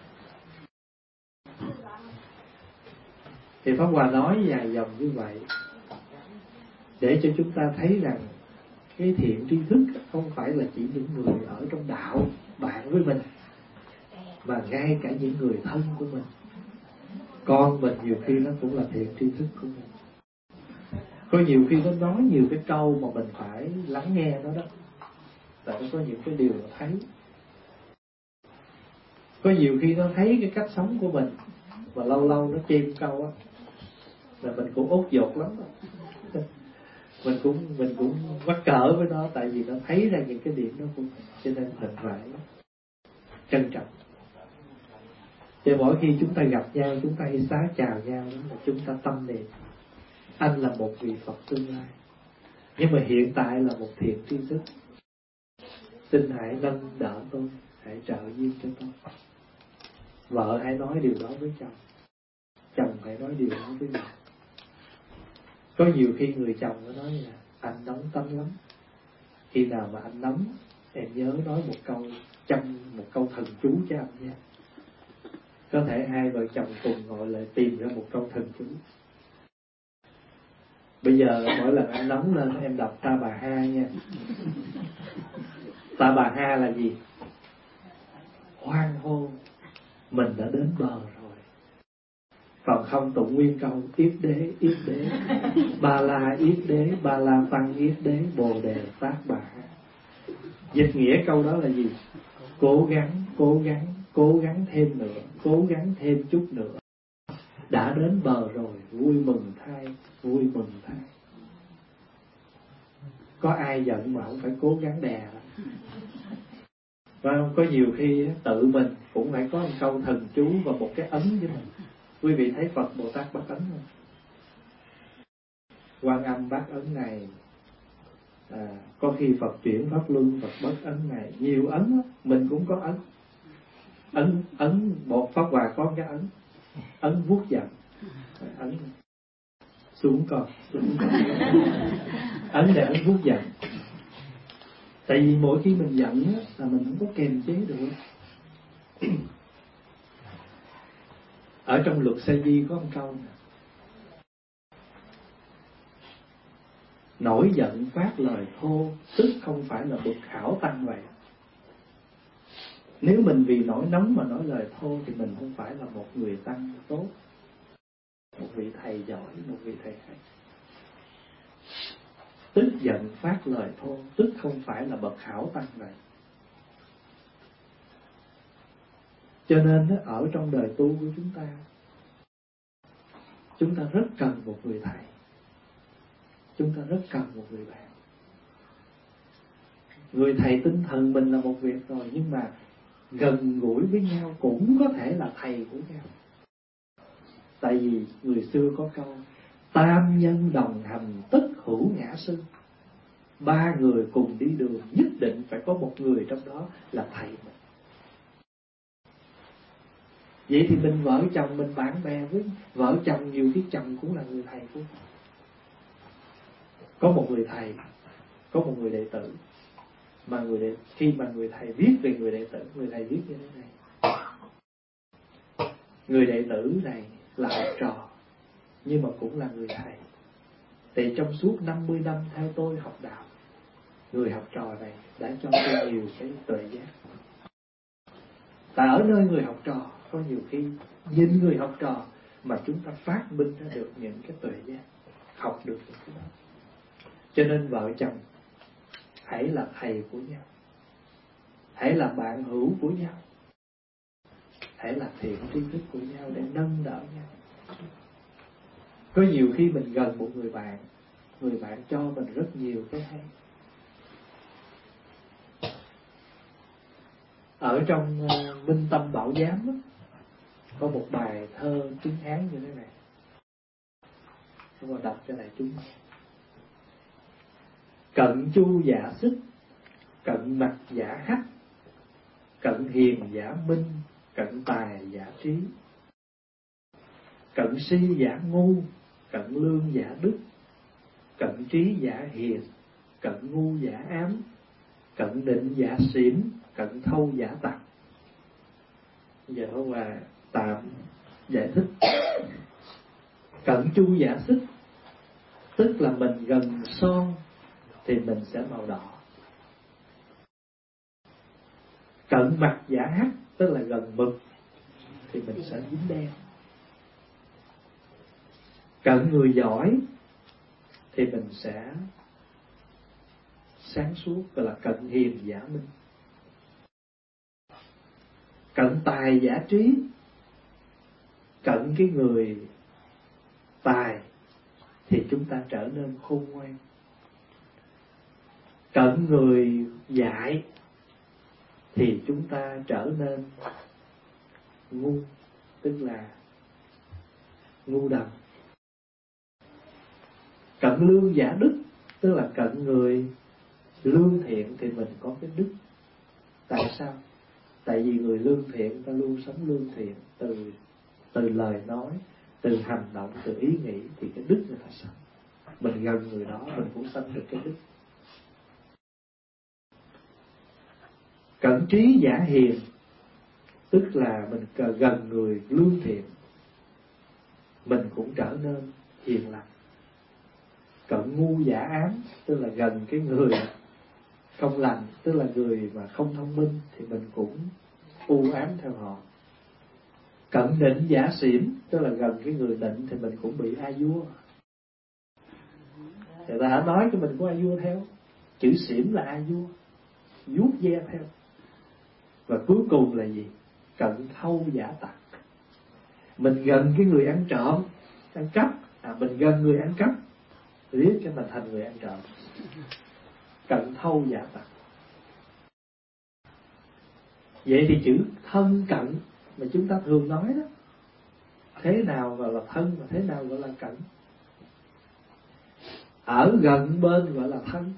Thì Pháp Hòa nói dài dòng như vậy để cho chúng ta thấy rằng cái thiện tri thức không phải là chỉ những người ở trong đạo bạn với mình, mà ngay cả những người thân của mình. Con mình nhiều khi nó cũng là thiện tri thức của mình. Có nhiều khi nó nói nhiều cái câu mà mình phải lắng nghe nó đó, tại nó có những cái điều nó thấy. Có nhiều khi nó thấy cái cách sống của mình và lâu lâu nó chêm câu á, là mình cũng ốt dột lắm đó. mình cũng mình cũng mắc cỡ với nó, tại vì nó thấy ra những cái điểm đó của mình, cho nên mình phải trân trọng. Cho mỗi khi chúng ta gặp nhau, chúng ta hay xá chào nhau đó là chúng ta tâm niệm anh là một vị Phật tương lai, nhưng mà hiện tại là một thiện tri thức. Xin hãy nâng đỡ tôi, hãy trợ duyên cho tôi. Vợ hãy nói điều đó với chồng, chồng hãy nói điều đó với vợ. Có nhiều khi người chồng nó nói là anh nóng tâm lắm, khi nào mà anh nóng em nhớ nói một câu chăm một câu thần chú cho anh nha. Có thể hai vợ chồng cùng ngồi lại tìm ra một câu thần chú. Bây giờ mỗi lần anh nóng lên em đọc Ta Bà Ha nha. Ta Bà Ha là gì? Hoan hô mình đã đến bờ rồi. Còn không tụng nguyên câu yết đế yết đế ba la yết đế ba la tăng yết đế bồ đề tát bà ha. Dịch nghĩa câu đó là gì? Cố gắng, cố gắng, cố gắng thêm nữa, cố gắng thêm chút nữa. Đã đến bờ rồi, vui mừng thay, vui mừng thay. Có ai giận mà không phải cố gắng đè đó. Và có nhiều khi tự mình cũng phải có một câu thần chú và một cái ấn với mình. Quý vị thấy Phật Bồ Tát bắt ấn không? Quan Âm bắt ấn này, à, có khi Phật chuyển pháp luân, Phật bắt ấn này, nhiều ấn đó. Mình cũng có ấn. Ấn ấn một Pháp Hòa có cái ấn, ấn vuốt giận, ấn xuống con, xuống con. Ấn là ấn vuốt giận. Tại vì mỗi khi mình giận á, là mình không có kềm chế được. Ở trong luật Sa Di có một câu này: nổi giận phát lời thô, tức không phải là bậc hảo tăng vậy. Nếu mình vì nổi nóng mà nói lời thô thì mình không phải là một người tăng tốt, một vị thầy giỏi, một vị thầy hay. Tức giận phát lời thô, tức không phải là bậc hảo tăng vậy. Cho nên ở trong đời tu của chúng ta, chúng ta rất cần một người thầy, chúng ta rất cần một người bạn. Người thầy tinh thần mình là một việc rồi, nhưng mà gần gũi với nhau cũng có thể là thầy của nhau. Tại vì người xưa có câu tam nhân đồng hành tức hữu ngã sư. Ba người cùng đi đường, nhất định phải có một người trong đó là thầy mình. Vậy thì mình vợ chồng mình bạn bè với vợ chồng, nhiều khi chồng cũng là người thầy của mình. Có một người thầy, có một người đệ tử, mà người đệ, khi mà người thầy viết về người đệ tử, người thầy viết như thế này: người đệ tử này là học trò, nhưng mà cũng là người thầy. Thì trong suốt năm mươi năm theo tôi học đạo, người học trò này đã cho tôi nhiều cái tuệ giác. Và ở nơi người học trò, có nhiều khi nhìn người học trò mà chúng ta phát minh ra được những cái tuệ giác, học được những cái đó. Cho nên vợ chồng hãy là thầy của nhau, hãy là bạn hữu của nhau, hãy là thiện tri thức của nhau để nâng đỡ nhau. Có nhiều khi mình gần một người bạn, người bạn cho mình rất nhiều cái hay. Ở trong uh, Minh Tâm Bảo Giám đó, có một bài thơ tiếng Hán như thế này. Tôi vào đọc cho đại chúng. Cận chu giả xích, cận mặt giả hắc, cận hiền giả minh, cận tài giả trí, cận si giả ngu, cận lương giả đức, cận trí giả hiền, cận ngu giả ám, cận định giả xỉn, cận thâu giả tặc. Giờ hôm qua tạm giải thích. Cận chu giả xích tức là mình gần son thì mình sẽ màu đỏ. Cận mặt giả hắc tức là gần mực thì mình sẽ dính đen. Cận người giỏi thì mình sẽ sáng suốt, gọi là cận hiền giả minh. Cận tài giả trí, cận cái người tài thì chúng ta trở nên khôn ngoan. Cận người dại thì chúng ta trở nên ngu, tức là ngu đần. Cận lương giả đức tức là cận người lương thiện thì mình có cái đức. Tại sao? Tại vì người lương thiện ta luôn sống lương thiện, từ từ lời nói, từ hành động, từ ý nghĩ thì cái đức người ta sống. Mình gần người đó mình cũng sanh được cái đức. Cận trí giả hiền tức là mình gần người lương thiện, mình cũng trở nên hiền lành. Cận ngu giả ám tức là gần cái người không lành, tức là người mà không thông minh thì mình cũng u ám theo họ. Cận định giả xỉn tức là gần cái người định thì mình cũng bị a vua. Người ta hãy nói cho mình có a vua theo. Chữ xỉn là a vua, vuốt ve theo. Và cuối cùng là gì? Cận thâu giả tặc. Mình gần cái người ăn trộm, ăn cắp, à, mình gần người ăn cắp, riết cho mình thành người ăn trộm. Cận thâu giả tặc. Vậy thì chữ thân cận mà chúng ta thường nói đó, thế nào gọi là thân và thế nào gọi là cận? Ở gần bên gọi là thân,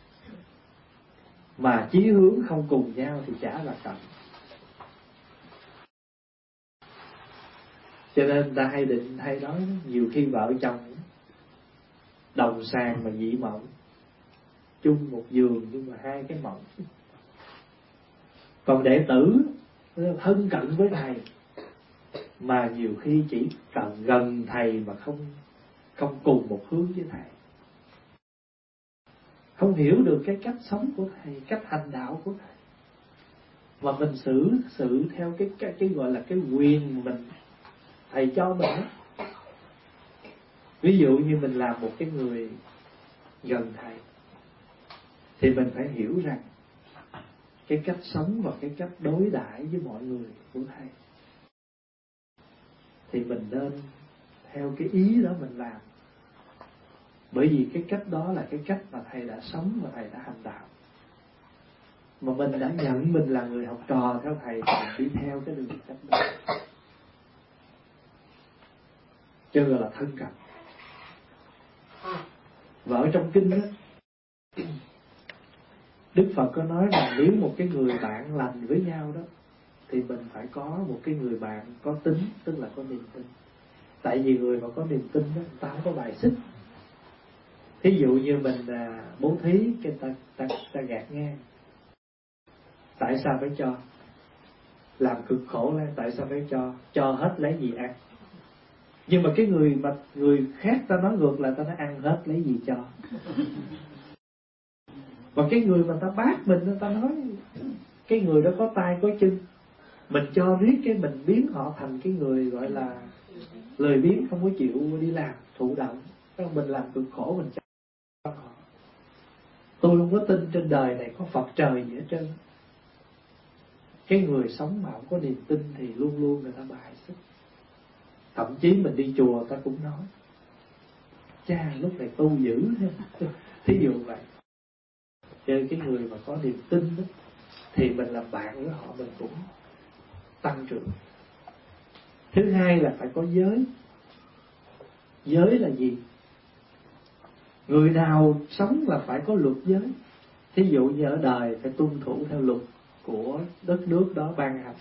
mà chí hướng không cùng nhau thì chả là cận. Cho nên ta hay định hay nói nhiều khi vợ chồng đồng sàng mà dị mộng, chung một giường nhưng mà hai cái mộng. Còn đệ tử thân cận với thầy mà nhiều khi chỉ cần gần thầy mà không không cùng một hướng với thầy, không hiểu được cái cách sống của thầy, cách hành đạo của thầy, mà mình xử sự theo cái, cái cái gọi là cái quyền mà mình thầy cho mình đó. Ví dụ như mình làm một cái người gần thầy thì mình phải hiểu rằng cái cách sống và cái cách đối đãi với mọi người của thầy thì mình nên theo cái ý đó mình làm. Bởi vì cái cách đó là cái cách mà thầy đã sống và thầy đã hành đạo. Mà mình đã nhận mình là người học trò theo thầy thì mình đi theo cái đường cách đó. Cho gọi là thân cận. Và ở trong kinh đó, Đức Phật có nói rằng nếu một cái người bạn lành với nhau đó thì mình phải có một cái người bạn có tính, tức là có niềm tin. Tại vì người mà có niềm tin đó, ta không có bài xích. Thí dụ như mình à, bố thí cái ta, ta, ta gạt ngang. Tại sao phải cho? Làm cực khổ lên, tại sao phải cho? Cho hết lấy gì ăn? Nhưng mà cái người mà người khác ta nói ngược lại, ta nói ăn hết lấy gì cho. Và cái người mà ta bác mình, ta nói cái người đó có tay có chân, mình cho riết cái mình biến họ thành cái người gọi là lười biếng, không có chịu đi làm, thụ động. Mình làm cực khổ mình cho họ. Tôi không có tin trên đời này có Phật trời gì hết trơn. Cái người sống mà không có niềm tin thì luôn luôn người ta bài xích. Thậm chí mình đi chùa ta cũng nói cha lúc này tu dữ thế. Thí dụ vậy. Chơi cái người mà có niềm tin đó, thì mình làm bạn với họ mình cũng tăng trưởng. Thứ hai là phải có giới. Giới là gì? Người nào sống là phải có luật giới. Thí dụ như ở đời phải tuân thủ theo luật của đất nước đó ban hành.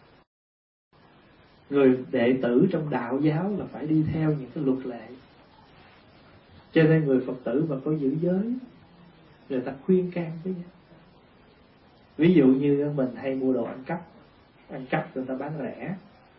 Người đệ tử trong đạo giáo là phải đi theo những cái luật lệ. Cho nên người Phật tử mà có giữ giới, người ta khuyên can với nhau. Ví dụ như mình hay mua đồ ăn cắp, ăn cắp người ta bán rẻ,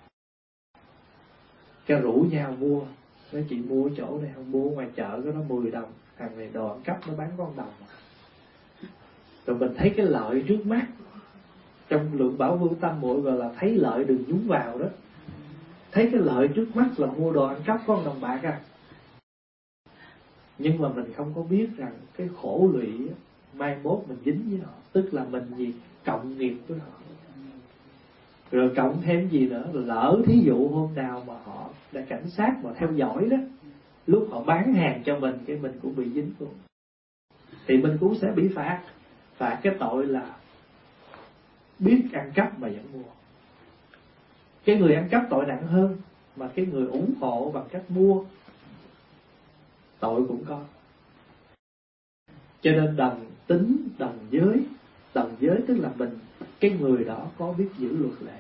cái rủ nhau mua. Nói chị mua ở chỗ này không, mua ngoài chợ có nó mười đồng, hàng này đồ ăn cắp nó bán con đồng. Rồi mình thấy cái lợi trước mắt. Trong lượng Bảo Vương Tâm Muội gọi là thấy lợi đừng nhúng vào đó. Thấy cái lợi trước mắt là mua đồ ăn cắp con đồng bạc à. Nhưng mà mình không có biết rằng cái khổ lụy mai mốt mình dính với họ. Tức là mình gì cộng nghiệp với họ. Rồi cộng thêm gì nữa, lỡ thí dụ hôm nào mà họ đã cảnh sát mà theo dõi đó, lúc họ bán hàng cho mình cái mình cũng bị dính luôn, thì mình cũng sẽ bị phạt. Phạt cái tội là biết ăn cắp mà vẫn mua. Cái người ăn cắp tội nặng hơn, mà cái người ủng hộ bằng cách mua tội cũng có. Cho nên đồng tính, đồng giới. Đồng giới tức là mình, cái người đó có biết giữ luật lệ,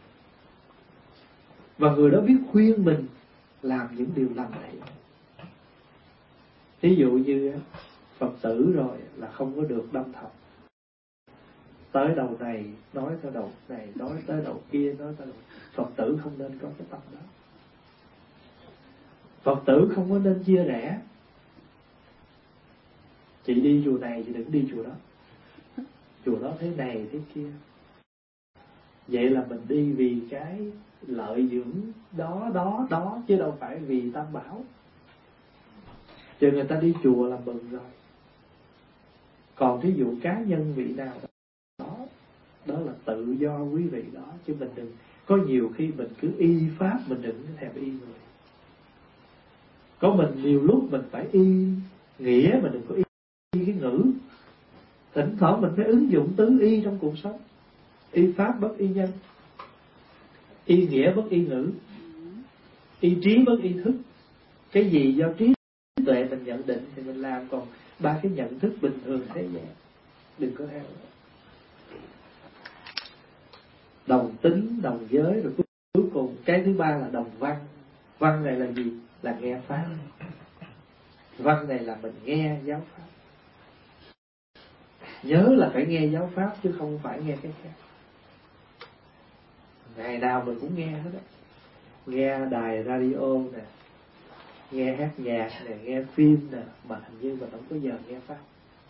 và người đó biết khuyên mình làm những điều lành thiện. Ví dụ như Phật tử rồi là không có được đâm thọc. Tới đầu này nói tới đầu này, nói tới đầu kia, nói tới đầu. Phật tử không nên có cái tâm đó. Phật tử không có nên chia rẽ. Chị đi chùa này chị đừng đi chùa đó, chùa đó thế này thế kia. Vậy là mình đi vì cái lợi dưỡng đó đó đó, chứ đâu phải vì Tam Bảo. Chứ người ta đi chùa là mừng rồi. Còn thí dụ cá nhân vị nào đó, đó là tự do quý vị đó. Chứ mình đừng, có nhiều khi mình cứ y pháp, mình đừng thèm y người. Có mình nhiều lúc mình phải y nghĩa, mình đừng có y, y cái ngữ. Thỉnh thoảng mình phải ứng dụng tứ y trong cuộc sống. Y pháp bất y nhân, y nghĩa bất y ngữ, y trí bất y thức. Cái gì do trí tuệ mình nhận định thì mình làm, còn ba cái nhận thức bình thường thế gian đừng có theo. Đồng tính, đồng giới, rồi cuối cùng cái thứ ba là đồng văn. Văn này là gì? Là nghe pháp. Văn này là mình nghe giáo pháp. Nhớ là phải nghe giáo pháp chứ không phải nghe cái khác. Ngày nào mình cũng nghe hết đó. Nghe đài radio nè, nghe hát nhạc nè, nghe phim nè, mà hình như mình không có giờ nghe pháp.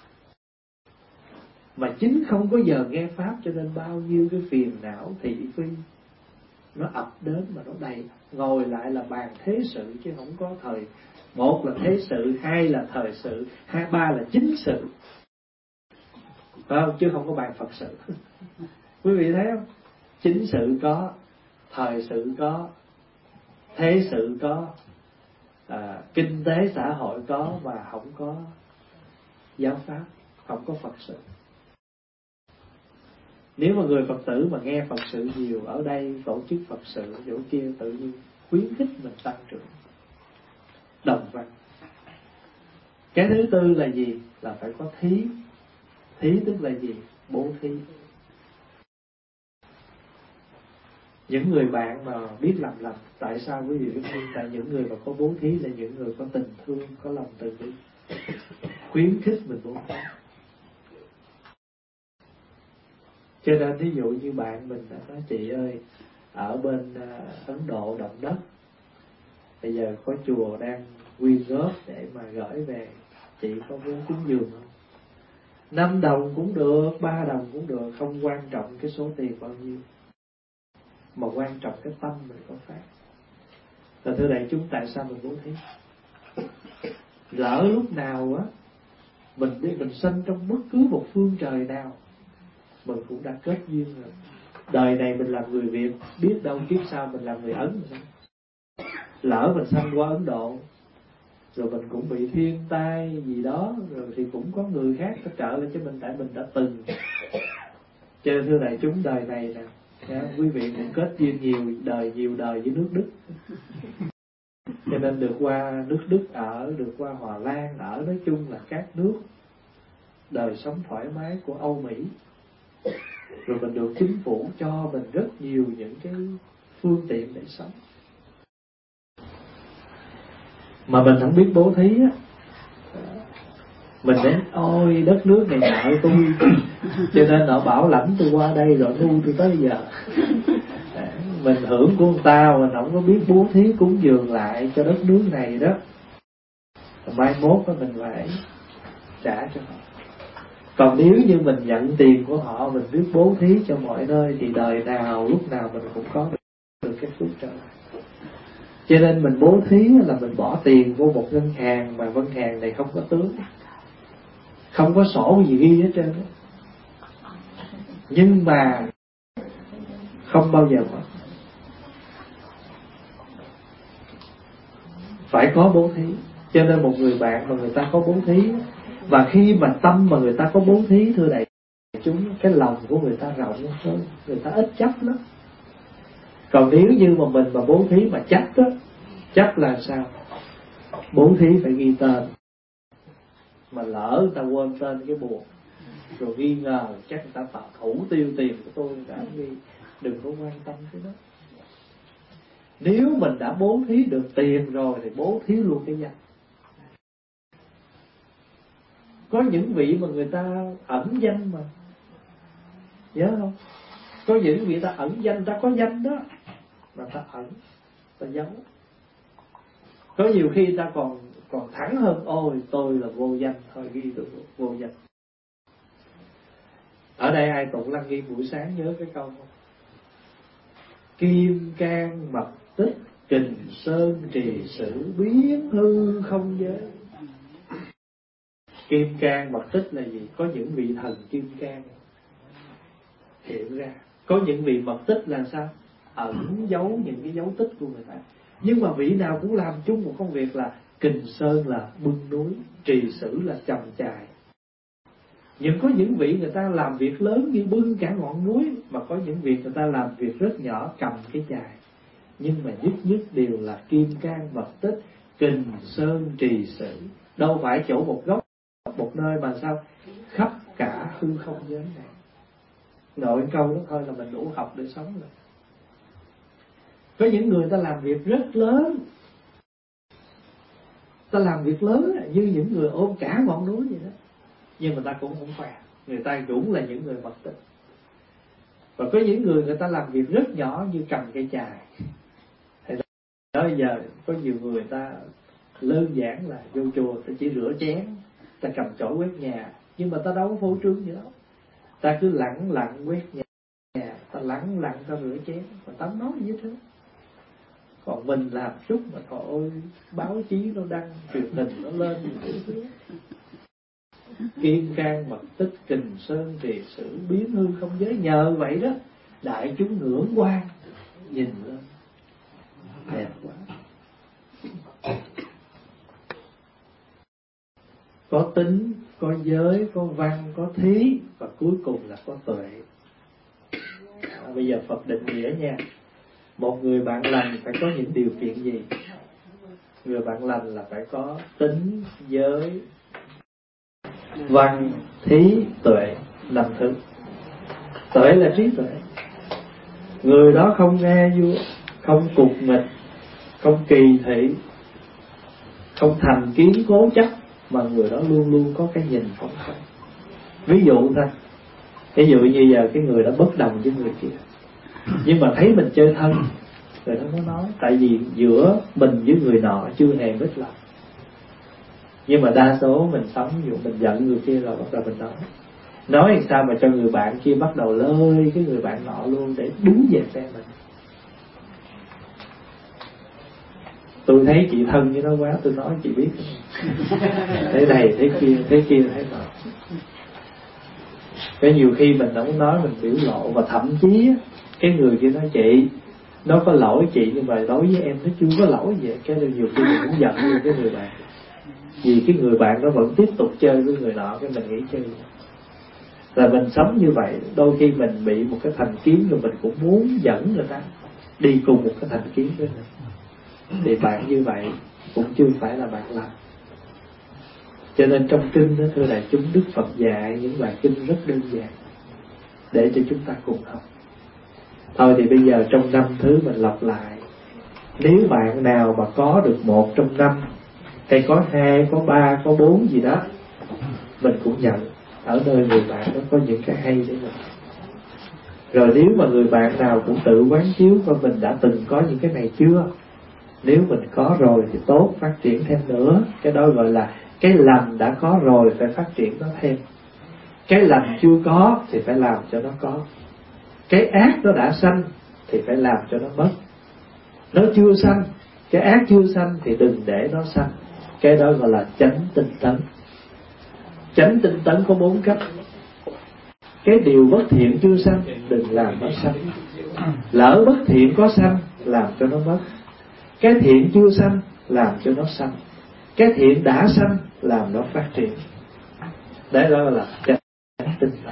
Mà chính không có giờ nghe pháp cho nên bao nhiêu cái phiền não thị phi nó ập đến mà nó đầy. Ngồi lại là bàn thế sự chứ không có thời. Một là thế sự, hai là thời sự, hai ba là chính sự, phải không? Chứ không có bàn Phật sự. Quý vị thấy không? Chính sự có, thời sự có, thế sự có, à, kinh tế xã hội có, mà không có giáo pháp, không có Phật sự. Nếu mà người Phật tử mà nghe Phật sự nhiều, ở đây tổ chức Phật sự, chỗ kia tự nhiên khuyến khích mình tăng trưởng. Đồng văn. Cái thứ tư là gì? Là phải có thí. Thí tức là gì? Bố thí. Những người bạn mà biết làm lành, tại sao quý vị biết? Tại những người mà có bố thí là những người có tình thương, có lòng từ bi, khuyến khích mình bố thí. Cho nên ví dụ như bạn mình đã nói chị ơi, ở bên uh, Ấn Độ động đất, Bây giờ có chùa đang quyên góp để mà gửi về, chị có muốn cúng dường không? Năm đồng cũng được, ba đồng cũng được, không quan trọng cái số tiền bao nhiêu, mà quan trọng cái tâm mình có phát. Và thưa đại chúng, tại sao mình bố thí? Lỡ lúc nào á mình đi mình sanh trong bất cứ một phương trời nào, mình cũng đã kết duyên rồi. Đời này mình làm người Việt, biết đâu kiếp sau mình làm người Ấn rồi. Lỡ mình sanh qua Ấn Độ, rồi mình cũng bị thiên tai gì đó, rồi thì cũng có người khác ta trợ lại cho mình, tại mình đã từng. Cho nên thưa đại chúng, đời này nè, nha, quý vị cũng kết duyên nhiều đời nhiều đời với nước Đức. Cho nên được qua nước Đức ở, được qua Hòa Lan ở, nói chung là các nước đời sống thoải mái của Âu Mỹ. Rồi mình được chính phủ cho mình rất nhiều những cái phương tiện để sống. Mà mình không biết bố thí á, mình đến ôi đất nước này nợ tôi, cho nên họ bảo lãnh tôi qua đây rồi nuôi tôi tới giờ. Mình hưởng của người ta, mình không có biết bố thí cúng dường lại cho đất nước này đó, mai mốt đó mình phải trả cho họ. Còn nếu như mình nhận tiền của họ, mình biết bố thí cho mọi nơi, thì đời nào lúc nào mình cũng có được, được cái phước trợ. Cho nên mình bố thí là mình bỏ tiền vô một ngân hàng, mà ngân hàng này không có tướng, không có sổ gì ghi hết trơn. Nhưng mà không bao giờ mất. Phải có bố thí. Cho nên một người bạn mà người ta có bố thí, và khi mà tâm mà người ta có bố thí, thưa đại chúng, cái lòng của người ta rộng hơn, người ta ít chấp lắm. Còn nếu như mà mình mà bố thí mà chấp đó, chấp là sao? Bố thí phải ghi tên, mà lỡ người ta quên tên cái buồn, rồi nghi ngờ chắc người ta tạo thủ tiêu tiền của tôi, người ta ghi. Đừng có quan tâm cái đó. Nếu mình đã bố thí được tiền rồi thì bố thí luôn cái danh. Có những vị mà người ta ẩn danh mà, nhớ không? Có những vị ta ẩn danh, ta có danh đó mà ta ẩn, ta giấu. Có nhiều khi ta còn còn thẳng hơn, ôi tôi là vô danh, thôi ghi tôi vô danh. Ở đây ai tụng Lăng Nghiêm buổi sáng nhớ cái câu không? Kim can mật tích, kình sơn trì sử, biến hư không giới. Kim can mật tích là gì? Có những vị thần kim can hiện ra. Có những vị mật tích là sao? Ẩn giấu những cái dấu tích của người ta. Nhưng mà vị nào cũng làm chung một công việc là kình sơn là bưng núi, trì sử là trầm chài. Nhưng có những vị người ta làm việc lớn như bưng cả ngọn núi, mà có những việc người ta làm việc rất nhỏ, cầm cái chài. Nhưng mà nhất nhất đều là kim can mật tích, kình sơn trì sử. Đâu phải chỗ một góc, một nơi mà sao? Khắp cả hư không giới này. Nội câu đó thôi là mình đủ học để sống rồi. Có những người ta làm việc rất lớn, ta làm việc lớn như những người ôm cả ngọn núi vậy đó, nhưng mà ta cũng không khỏe. Người ta cũng là những người mật tích. Và có những người người ta làm việc rất nhỏ như cầm cây chài. Thì đó giờ có nhiều người ta đơn giản là vô chùa ta chỉ rửa chén, ta cầm chổi quét nhà, nhưng mà ta đâu có phô trương gì đâu. Ta cứ lặng lặng quét nhà, ta lặng lặng ta rửa chén, mà ta không nói gì hết. Còn mình làm chút mà thôi ơi, báo chí nó đăng, truyền hình nó lên gì kim can mật tích, kình sơn trì sử, biến hư không giới. Nhờ vậy đó đại chúng ngưỡng quan, nhìn lên đẹp quá. Có tính, có giới, có văn, có thí, và cuối cùng là có tuệ. À, bây giờ Phật định nghĩa nha. Một người bạn lành phải có những điều kiện gì? Người bạn lành là phải có tính, giới, văn, thí, tuệ, năm thứ. Tuệ là trí tuệ. Người đó không nghe vua, không cục nghịch, không kỳ thị, không thành kiến cố chấp, mà người đó luôn luôn có cái nhìn phóng khoáng. Ví dụ thôi, ví dụ như giờ cái người đó bất đồng với người kia, nhưng mà thấy mình chơi thân, rồi nó mới nói. Tại vì giữa mình với người nọ chưa hề mít lòng, nhưng mà đa số mình sống, ví dụ mình giận người kia rồi bắt đầu mình nói nói làm sao mà cho người bạn kia bắt đầu lơi cái người bạn nọ luôn để đứng về phe mình. Tôi thấy chị thân với nó quá, tôi nói chị biết thế này thế kia thế kia thế nọ. Cái nhiều khi mình không nói, mình biểu lộ, và thậm chí cái người kia nói chị nó có lỗi chị, nhưng mà đối với em nó chưa có lỗi vậy. Cái nhiều khi mình cũng giận luôn cái người bạn, vì cái người bạn nó vẫn tiếp tục chơi với người nọ, cái mình nghĩ chơi. Là mình sống như vậy, đôi khi mình bị một cái thành kiến rồi mình cũng muốn dẫn người ta đi cùng một cái thành kiến với mình. Thì bạn như vậy cũng chưa phải là bạn lành. Cho nên trong kinh đó, thưa đại chúng, Đức Phật dạy những bài kinh rất đơn giản để cho chúng ta cùng học. Thôi thì bây giờ trong năm thứ mình lặp lại. Nếu bạn nào mà có được một trong năm, hay có hai, có ba, có bốn gì đó, mình cũng nhận ở nơi người bạn đó có những cái hay để mình. Rồi nếu mà người bạn nào cũng tự quán chiếu coi mình đã từng có những cái này chưa. Nếu mình có rồi thì tốt, phát triển thêm nữa. Cái đó gọi là cái lành đã có rồi, phải phát triển nó thêm. Cái lành chưa có thì phải làm cho nó có. Cái ác nó đã sanh thì phải làm cho nó mất. Nó chưa sanh, cái ác chưa sanh thì đừng để nó sanh. Cái đó gọi là chánh tinh tấn. Chánh tinh tấn có bốn cách. Cái điều bất thiện chưa sanh đừng làm nó sanh. Lỡ bất thiện có sanh làm cho nó mất. Cái thiện chưa sanh làm cho nó sanh. Cái thiện đã sanh làm nó phát triển. Đấy đó là chánh tinh tấn.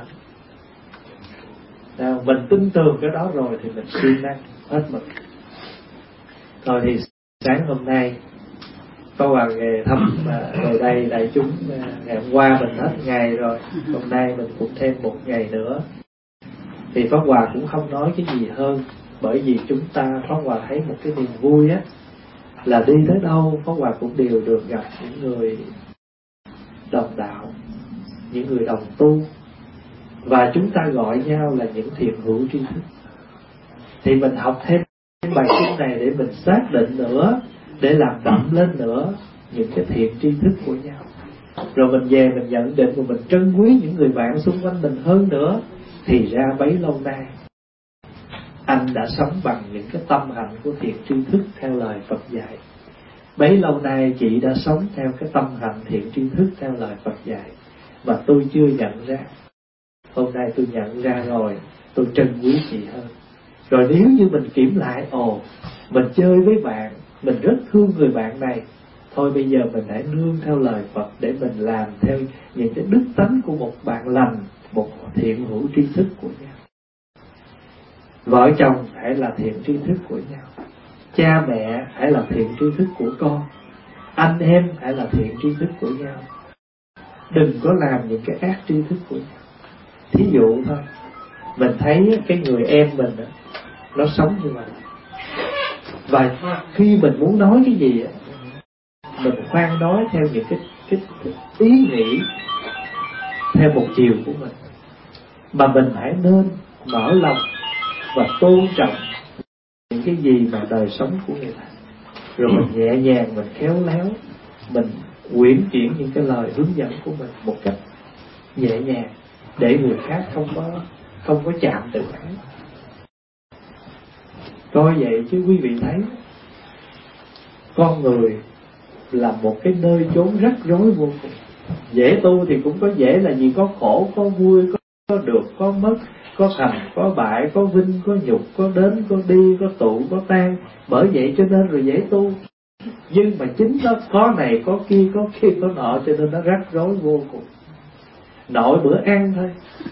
Nào, mình tin tưởng cái đó rồi thì mình siêng năng hết mình. Rồi thì sáng hôm nay có Hoàng về thăm về đây đại chúng. Ngày hôm qua mình hết ngày rồi, hôm nay mình cũng thêm một ngày nữa. Thì Pháp Hòa cũng không nói cái gì hơn, bởi vì chúng ta, Pháp Hòa thấy một cái niềm vui á, là đi tới đâu Pháp Hòa cũng đều được gặp những người đồng đạo, những người đồng tu, và chúng ta gọi nhau là những thiện hữu tri thức. Thì mình học thêm bài kinh này để mình xác định nữa, để làm đậm lên nữa những cái thiện tri thức của nhau. Rồi mình về mình nhận định và mình trân quý những người bạn xung quanh mình hơn nữa. Thì ra bấy lâu nay anh đã sống bằng những cái tâm hạnh của thiện tri thức theo lời Phật dạy. Bấy lâu nay chị đã sống theo cái tâm hạnh thiện tri thức theo lời Phật dạy, mà tôi chưa nhận ra. Hôm nay tôi nhận ra rồi, tôi trân quý chị hơn. Rồi nếu như mình kiểm lại, ồ, mình chơi với bạn, mình rất thương người bạn này, thôi bây giờ mình hãy nương theo lời Phật để mình làm theo những cái đức tánh của một bạn lành, một thiện hữu tri thức của nhau. Vợ chồng hãy là thiện tri thức của nhau. Cha mẹ hãy là thiện tri thức của con. Anh em hãy là thiện tri thức của nhau. Đừng có làm những cái ác tri thức của nhau. Thí dụ thôi, mình thấy cái người em mình đó, nó sống như vậy, và khi mình muốn nói cái gì á, mình khoan nói theo những cái, cái, cái ý nghĩ theo một chiều của mình, mà mình hãy nên mở lòng và tôn trọng những cái gì mà đời sống của người ta. Rồi mình nhẹ nhàng, mình khéo léo, mình uyển chuyển những cái lời hướng dẫn của mình một cách nhẹ nhàng, để người khác không có không có chạm tự ái. Coi vậy chứ quý vị thấy, con người là một cái nơi chốn rắc rối vô cùng. Dễ tu thì cũng có dễ là gì, có khổ, có vui, có, có được, có mất, có thành, có bại, có vinh, có nhục, có đến, có đi, có tụ, có tan. Bởi vậy cho nên rồi dễ tu. Nhưng mà chính nó có này, có kia, có kia, có nọ, cho nên nó rắc rối vô cùng. Nội bữa ăn thôi,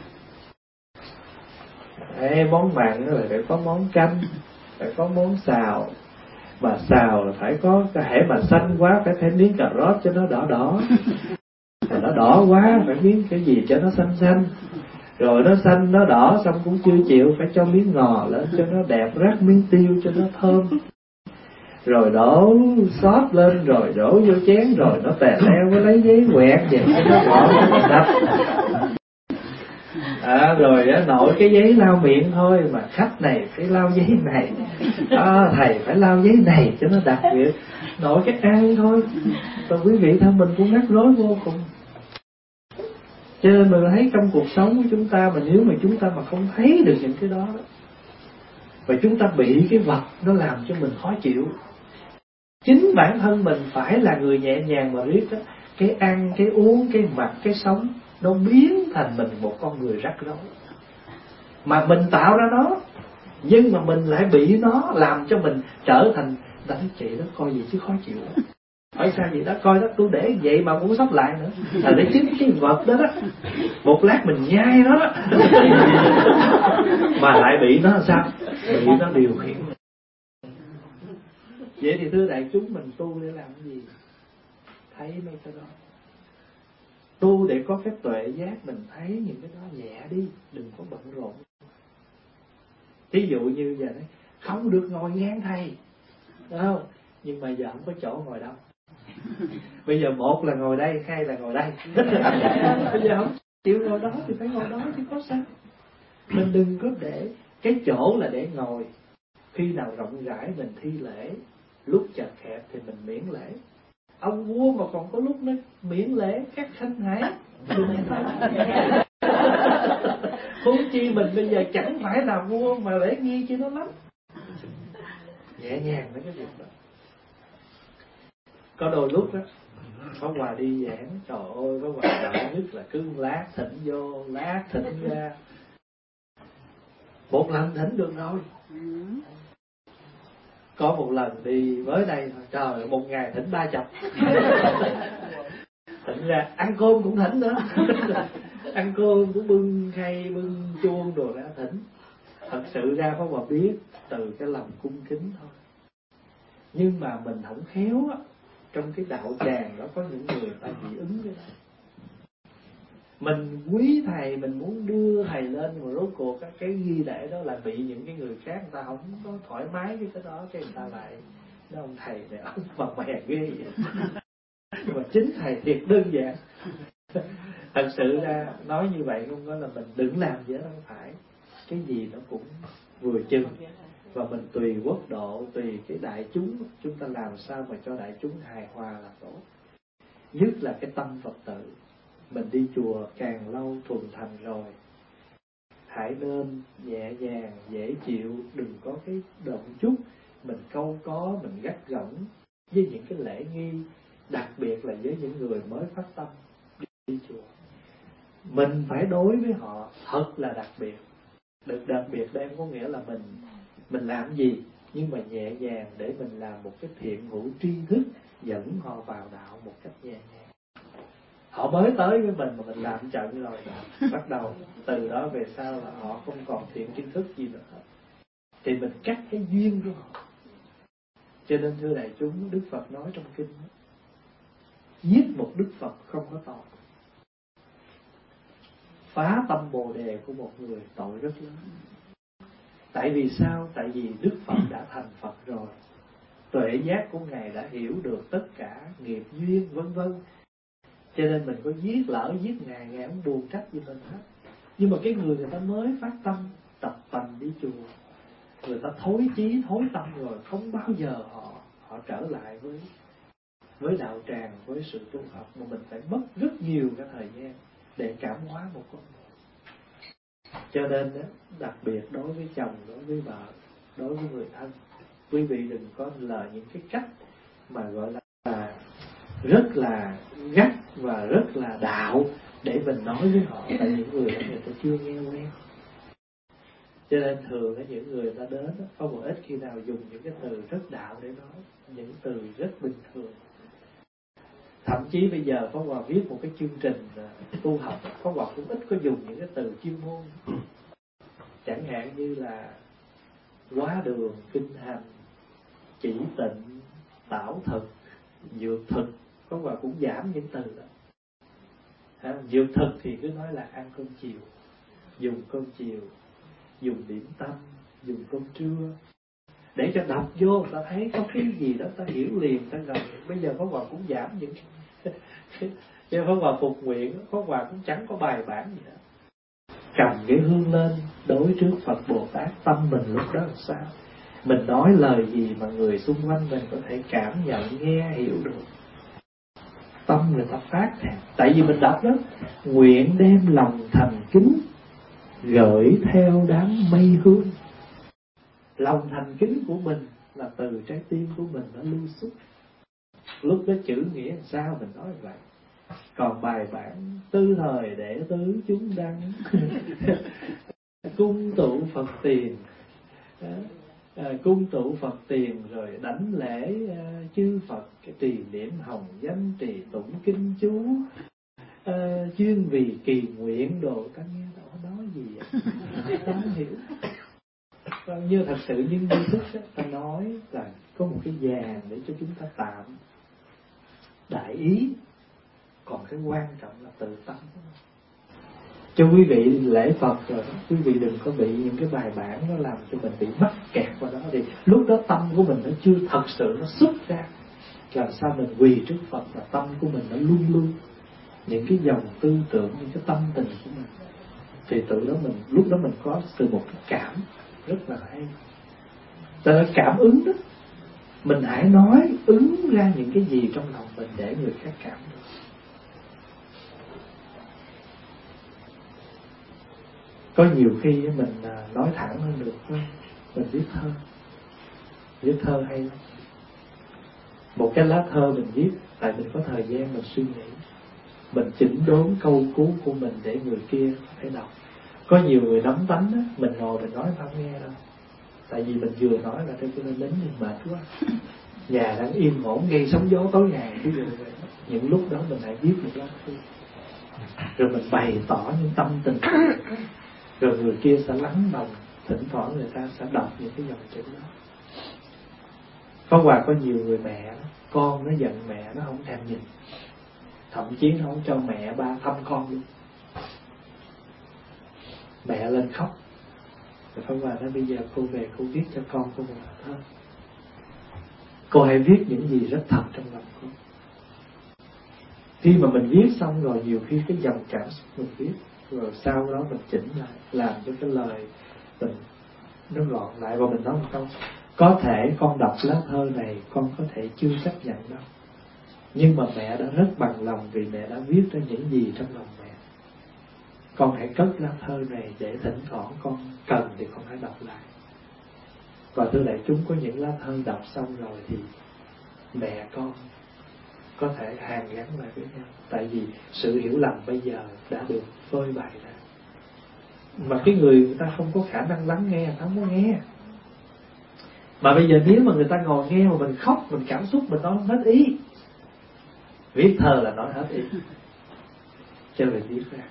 Ê, món mặn là phải có món canh, phải có món xào. Mà xào là phải có, hễ mà xanh quá phải thêm miếng cà rốt cho nó đỏ đỏ. Mà nó đỏ quá phải miếng cái gì cho nó xanh xanh. Rồi nó xanh nó đỏ xong cũng chưa chịu, phải cho miếng ngò lên cho nó đẹp, rắc miếng tiêu cho nó thơm. Rồi đổ sốt lên, rồi đổ vô chén, rồi nó tè leo, với lấy giấy quẹt vậy cho nó gọn cho nó đập. À, rồi á, nội cái giấy lau miệng thôi mà khách này phải lau giấy này, à, thầy phải lau giấy này cho nó đặc biệt. Nội cái ăn thôi. Rồi quý vị thân mình cũng rắc rối vô cùng. Cho nên mình thấy trong cuộc sống của chúng ta, mà nếu mà chúng ta mà không thấy được những cái đó, đó và chúng ta bị cái vật nó làm cho mình khó chịu, chính bản thân mình phải là người nhẹ nhàng mà riết đó, cái ăn, cái uống, cái mặc, cái sống nó biến thành mình một con người rắc rối. Mà mình tạo ra nó, nhưng mà mình lại bị nó làm cho mình trở thành ta nói chị đó coi gì chứ khó chịu đó. Hỏi sao vậy đó, coi đó tôi để vậy mà muốn sắp lại nữa. Là để chính cái vật đó đó, một lát mình nhai nó đó mà lại bị nó làm sao? Bị nó điều khiển. Vậy thì thưa đại chúng, mình tu để làm gì? Thấy mấy cái đó. Tu để có cái tuệ giác, mình thấy những cái đó nhẹ đi, đừng có bận rộn. Ví dụ như giờ đấy, không được ngồi ngang thầy, đúng không? Nhưng mà giờ không có chỗ ngồi đâu. Bây giờ một là ngồi đây, hai là ngồi đây. Bây giờ không chịu ngồi đó thì phải ngồi đó chứ có sao. Mình đừng có để cái chỗ là để ngồi. Khi nào rộng rãi mình thi lễ, lúc chật hẹp thì mình miễn lễ. Ông vua mà còn có lúc nó miễn lễ các khanh hải. Huống chi mình bây giờ chẳng phải là vua mà lễ nghi chứ nó lắm. Nhẹ nhàng với cái việc đó. Có đôi lúc đó Pháp Hòa đi giảng, trời ơi Pháp Hòa đợi nhất là cứ lát thỉnh vô, lát thỉnh ra. Một lần thỉnh được rồi. Có một lần đi với đây thôi, trời ơi, một ngày thỉnh ba chập. Thỉnh ra ăn cơm cũng thỉnh nữa. Ăn cơm cũng bưng khay, bưng chuông đồ ra thỉnh. Thật sự ra Pháp Hòa biết từ cái lòng cung kính thôi. Nhưng mà mình không khéo á, trong cái đạo tràng đó có những người ta dị ứng với đó. Mình quý thầy, mình muốn đưa thầy lên, mà rốt cuộc cái ghi lễ đó là bị những cái người khác người ta không có thoải mái với cái đó, cái người ta lại nói ông thầy này ông mà mè ghê vậy. Nhưng mà chính thầy thiệt đơn giản. Thật sự ra nói như vậy không có là mình đừng làm gì đó, không phải. Cái gì nó cũng vừa chừng. Và mình tùy quốc độ, tùy cái đại chúng, chúng ta làm sao mà cho đại chúng hài hòa là tốt. Nhất là cái tâm Phật tử. Mình đi chùa càng lâu thuần thành rồi, hãy nên nhẹ nhàng, dễ chịu, đừng có cái động chút, mình câu có, mình gắt gỏng với những cái lễ nghi, đặc biệt là với những người mới phát tâm đi, đi chùa. Mình phải đối với họ thật là đặc biệt. Được đặc biệt đây có nghĩa là mình mình làm gì nhưng mà nhẹ nhàng để mình làm một cái thiện hữu tri thức, dẫn họ vào đạo một cách nhẹ nhàng. Họ mới tới với mình mà mình làm trận rồi, bắt đầu từ đó về sau là họ không còn thiện tri thức gì nữa, thì mình cắt cái duyên của họ. Cho nên thưa đại chúng, Đức Phật nói trong kinh, giết một Đức Phật không có tội, phá tâm Bồ Đề của một người tội rất lớn. Tại vì sao? Tại vì Đức Phật đã thành Phật rồi, tuệ giác của Ngài đã hiểu được tất cả nghiệp duyên vân vân. Cho nên mình có giết lỡ giết Ngài, Ngài không buồn trách gì mình hết. Nhưng mà cái người người ta mới phát tâm, tập tành đi chùa, người ta thối chí, thối tâm rồi, không bao giờ họ họ trở lại với với đạo tràng, với sự tu học, mà mình phải mất rất nhiều cái thời gian để cảm hóa một con người. Cho nên đó, đặc biệt đối với chồng, đối với vợ, đối với người thân, quý vị đừng có lời những cái cách mà gọi là rất là gắt và rất là đạo để mình nói với họ, tại những người đó người ta chưa nghe quen. Cho nên thường là những người ta đến có một ít khi nào dùng những cái từ rất đạo để nói, những từ rất bình thường. Thậm chí bây giờ Pháp Hòa viết một cái chương trình tu học, Pháp Hòa cũng ít có dùng những cái từ chuyên môn. Chẳng hạn như là hóa đường, kinh hành, chỉ tịnh, tảo thực, dược thực, Pháp Hòa cũng giảm những từ đó. À, dược thực thì cứ nói là ăn cơm chiều, dùng cơm chiều, dùng điểm tâm, dùng cơm trưa, để cho đọc vô ta thấy có cái gì đó ta hiểu liền, ta gần. Bây giờ Pháp Hòa cũng giảm những cho Pháp Hòa phục nguyện, Pháp Hòa cũng chẳng có bài bản gì đó. cầm cái hương lên đối trước Phật Bồ Tát, tâm mình lúc đó là sao? Mình nói lời gì mà người xung quanh mình có thể cảm nhận, nghe, hiểu được. Tâm người ta phát thèm. Tại vì mình đọc đó, nguyện đem lòng thành kính gửi theo đám mây hương. Lòng thành kính của mình là từ trái tim của mình nó lưu xuất. Lúc đó chữ nghĩa làm sao mình nói vậy. Còn bài bản tư thời để tứ chúng đăng cung tụ Phật tiền, à, cung tụ Phật tiền rồi đảnh lễ à, chư Phật, cái trì niệm hồng danh, trì tụng kinh chú, à, chuyên vì kỳ nguyện đồ. Ta nghe ta nói gì vậy? Ta không hiểu. Như thật sự như Di Thức á, ta nói là có một cái vàng để cho chúng ta tạm đại ý, còn cái quan trọng là tự tâm. Cho quý vị lễ Phật rồi, quý vị đừng có bị những cái bài bản nó làm cho mình bị mắc kẹt vào đó. Thì lúc đó tâm của mình nó chưa thật sự nó xuất ra. Làm sao mình quỳ trước Phật và tâm của mình nó luôn luôn những cái dòng tư tưởng, những cái tâm tình của mình, thì tự đó mình lúc đó mình có từ một cái cảm rất là hay. Ta nói cảm ứng đó, mình hãy nói ứng ra những cái gì trong lòng mình để người khác cảm được. Có nhiều khi mình nói thẳng hơn được thôi. Mình viết thơ, viết thơ hay lắm. Một cái lá thơ mình viết, tại mình có thời gian mình suy nghĩ, mình chỉnh đốn câu cú của mình để người kia có thể đọc. Có nhiều người nắm tánh á, mình ngồi mình nói không nghe đâu. Tại vì mình vừa nói là cho nên đến mình mệt quá. Nhà đang yên ổn nghe sóng gió tối ngày, cái rồi những lúc đó mình lại viết một lá thư, rồi mình bày tỏ những tâm tình, rồi người kia sẽ lắng lòng. Thỉnh thoảng người ta sẽ đọc những cái dòng chữ đó. Có Hòa có nhiều người mẹ, con nó giận mẹ nó không thèm nhìn, thậm chí nó không cho mẹ ba thăm con luôn. Mẹ lên khóc, rồi Pháp Hòa nói bây giờ cô về cô viết cho con cô một thơ. Cô hãy viết những gì rất thật trong lòng cô. Khi mà mình viết xong rồi, nhiều khi cái dòng cảm xúc mình viết, rồi sau đó mình chỉnh lại, làm cho cái lời mình nó gọn lại, và mình nói một câu: có thể con đọc lá thơ này con có thể chưa chấp nhận đâu, nhưng mà mẹ đã rất bằng lòng vì mẹ đã viết ra những gì trong lòng mẹ. Con hãy cất lá thơ này để thỉnh thoảng con cần thì con hãy đọc lại. Và thưa đại chúng, có những lá thơ đọc xong rồi thì mẹ con có thể hàn gắn lại với nhau. Tại vì sự hiểu lầm bây giờ đã được phơi bày ra. Mà cái người người ta không có khả năng lắng nghe, người ta không có nghe. Mà bây giờ nếu mà người ta ngồi nghe mà mình khóc, mình cảm xúc, mình nói hết ý. Viết thơ là nói hết ý, cho mình viết ra.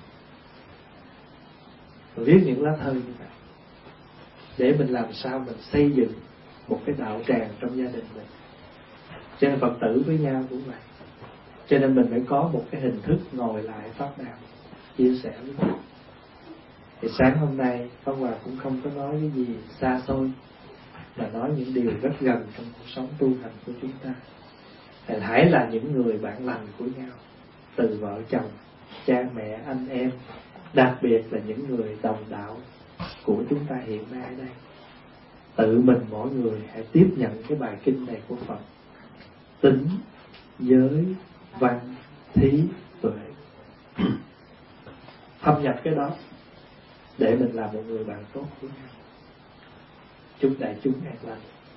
Mình viết những lá thơ như vậy để mình làm sao mình xây dựng một cái đạo tràng trong gia đình mình. Cho nên Phật tử với nhau cũng vậy. Cho nên mình phải có một cái hình thức ngồi lại pháp đàm, chia sẻ với nhau. Thì sáng hôm nay Pháp Hòa cũng không có nói cái gì xa xôi, mà nói những điều rất gần trong cuộc sống tu hành của chúng ta. Thì hãy là những người bạn lành của nhau, từ vợ chồng, cha mẹ, anh em, đặc biệt là những người đồng đạo của chúng ta hiện nay ở đây. Tự mình mỗi người hãy tiếp nhận cái bài kinh này của Phật: tính, giới, văn, thí, tuệ. Thâm nhập cái đó để mình làm một người bạn tốt với nhau. Chúc đại chúng an lành.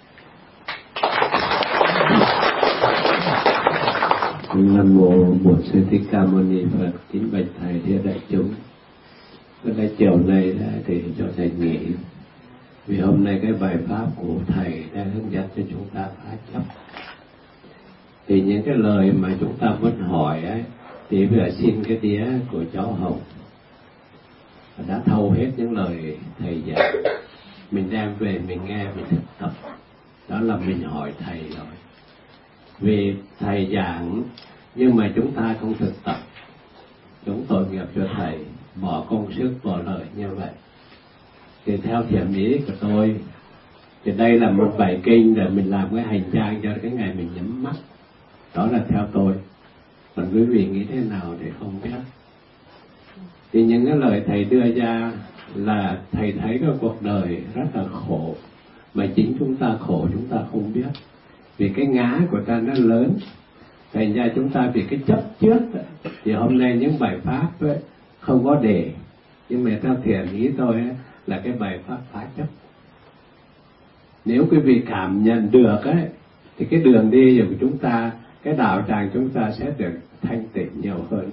Nam mô Bổn Sư Thích Ca Mâu Ni Phật. Kính bạch thầy thưa đại chúng. Hôm nay chiều nay thì cho thầy nghỉ, vì hôm nay cái bài pháp của thầy đã hướng dẫn cho chúng ta phá chấp. Thì những cái lời mà chúng ta vẫn hỏi ấy, thì bây giờ xin cái đĩa của cháu Hồng đã thâu hết những lời thầy dạy, mình đem về mình nghe, mình thực tập. Đó là mình hỏi thầy rồi. Vì thầy giảng nhưng mà chúng ta không thực tập, chúng tội nghiệp cho thầy, bỏ công sức bỏ lời như vậy. Thì theo thiện ý của tôi, thì đây là một bài kinh để mình làm cái hành trang cho cái ngày mình nhắm mắt. Đó là theo tôi. Còn quý vị nghĩ thế nào thì không biết. Thì những cái lời thầy đưa ra là thầy thấy cái cuộc đời rất là khổ, mà chính chúng ta khổ chúng ta không biết, vì cái ngã của ta nó lớn. Thành ra chúng ta vì cái chấp trước thì hôm nay những bài pháp ấy, không có đề, nhưng mà theo thiền ý tôi ấy, là cái bài pháp phá chấp. Nếu quý vị cảm nhận được ấy, thì cái đường đi của chúng ta, cái đạo tràng chúng ta sẽ được thanh tịnh nhiều hơn.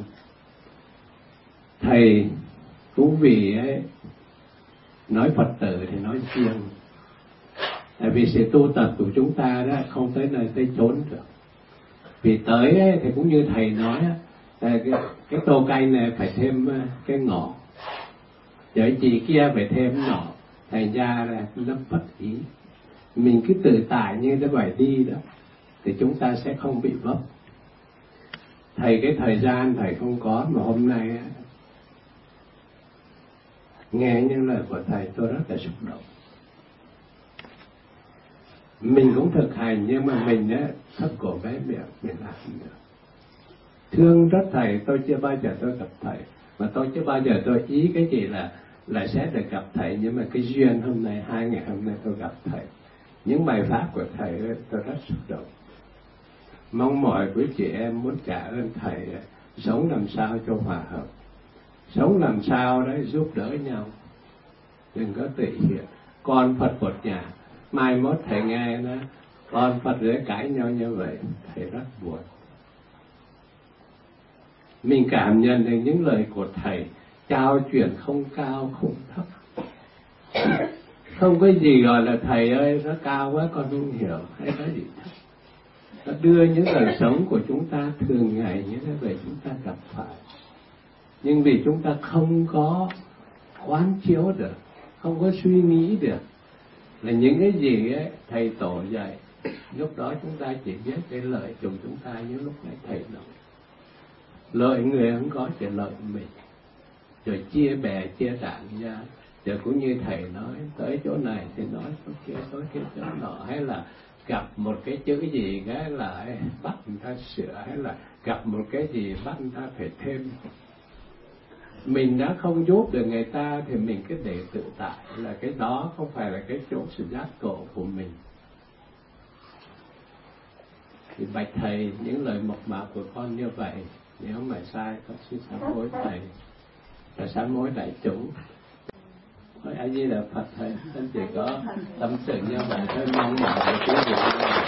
Thầy cũng vì ấy, nói Phật tử thì nói riêng, tại vì sự tu tập của chúng ta đó không tới nơi tới chốn được. Vì tới ấy, thì cũng như thầy nói cái, cái tô canh này phải thêm cái ngọ, vậy chị kia phải thêm nọ, thành ra là nó bất ý. Mình cứ tự tại như cái bài đi đó thì chúng ta sẽ không bị vấp. Thầy cái thời gian thầy không có, mà hôm nay nghe những lời của thầy tôi rất là xúc động. Mình cũng thực hành, nhưng mà mình á thấp cổ bé miệng mình làm được. Thương rất thầy, tôi chưa bao giờ tôi gặp thầy, mà tôi chưa bao giờ tôi ý cái gì là là sẽ được gặp thầy. Nhưng mà cái duyên hôm nay, hai ngày hôm nay tôi gặp thầy, những bài pháp của thầy ấy, tôi rất xúc động. Mong mỏi quý chị em muốn trả ơn thầy, sống làm sao cho hòa hợp, sống làm sao đấy giúp đỡ nhau, đừng có tự hiện. Con Phật một nhà, mai mốt thầy nghe nó con Phật để cãi nhau như vậy, thầy rất buồn. Mình cảm nhận được những lời của thầy trao truyền không cao không thấp. Không có gì gọi là thầy ơi nó cao quá con không hiểu, hay có gì thấp. Nó đưa những đời sống của chúng ta thường ngày như thế vậy chúng ta gặp phải. Nhưng vì chúng ta không có quán chiếu được, không có suy nghĩ được là những cái gì ấy thầy tổ dạy, lúc đó chúng ta chỉ biết cái lợi chúng chúng ta như lúc nãy thầy nói. Lợi người không có, chỉ lợi mình. Rồi chia bè chia đảng ra, rồi cũng như thầy nói tới chỗ này thì nói chỗ kia, tới cái chỗ nọ, hay là gặp một cái chữ gì cái là bắt người ta sửa, hay là gặp một cái gì bắt người ta phải thêm. Mình đã không giúp được người ta thì mình cứ để tự tại, là cái đó không phải là cái chỗ sự giác ngộ của mình. Thì bạch thầy, những lời mộc mạc của con như vậy, nếu mà sai con xin sám hối thầy và sám hối đại chúng. Hỏi A Di Đà Phật thầy, con chỉ có tâm sự như vậy thôi, mong mỏi của quý vị.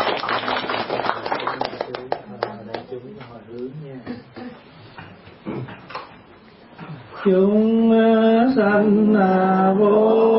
Đại chúng hồi hướng nha. Chúng sanh vô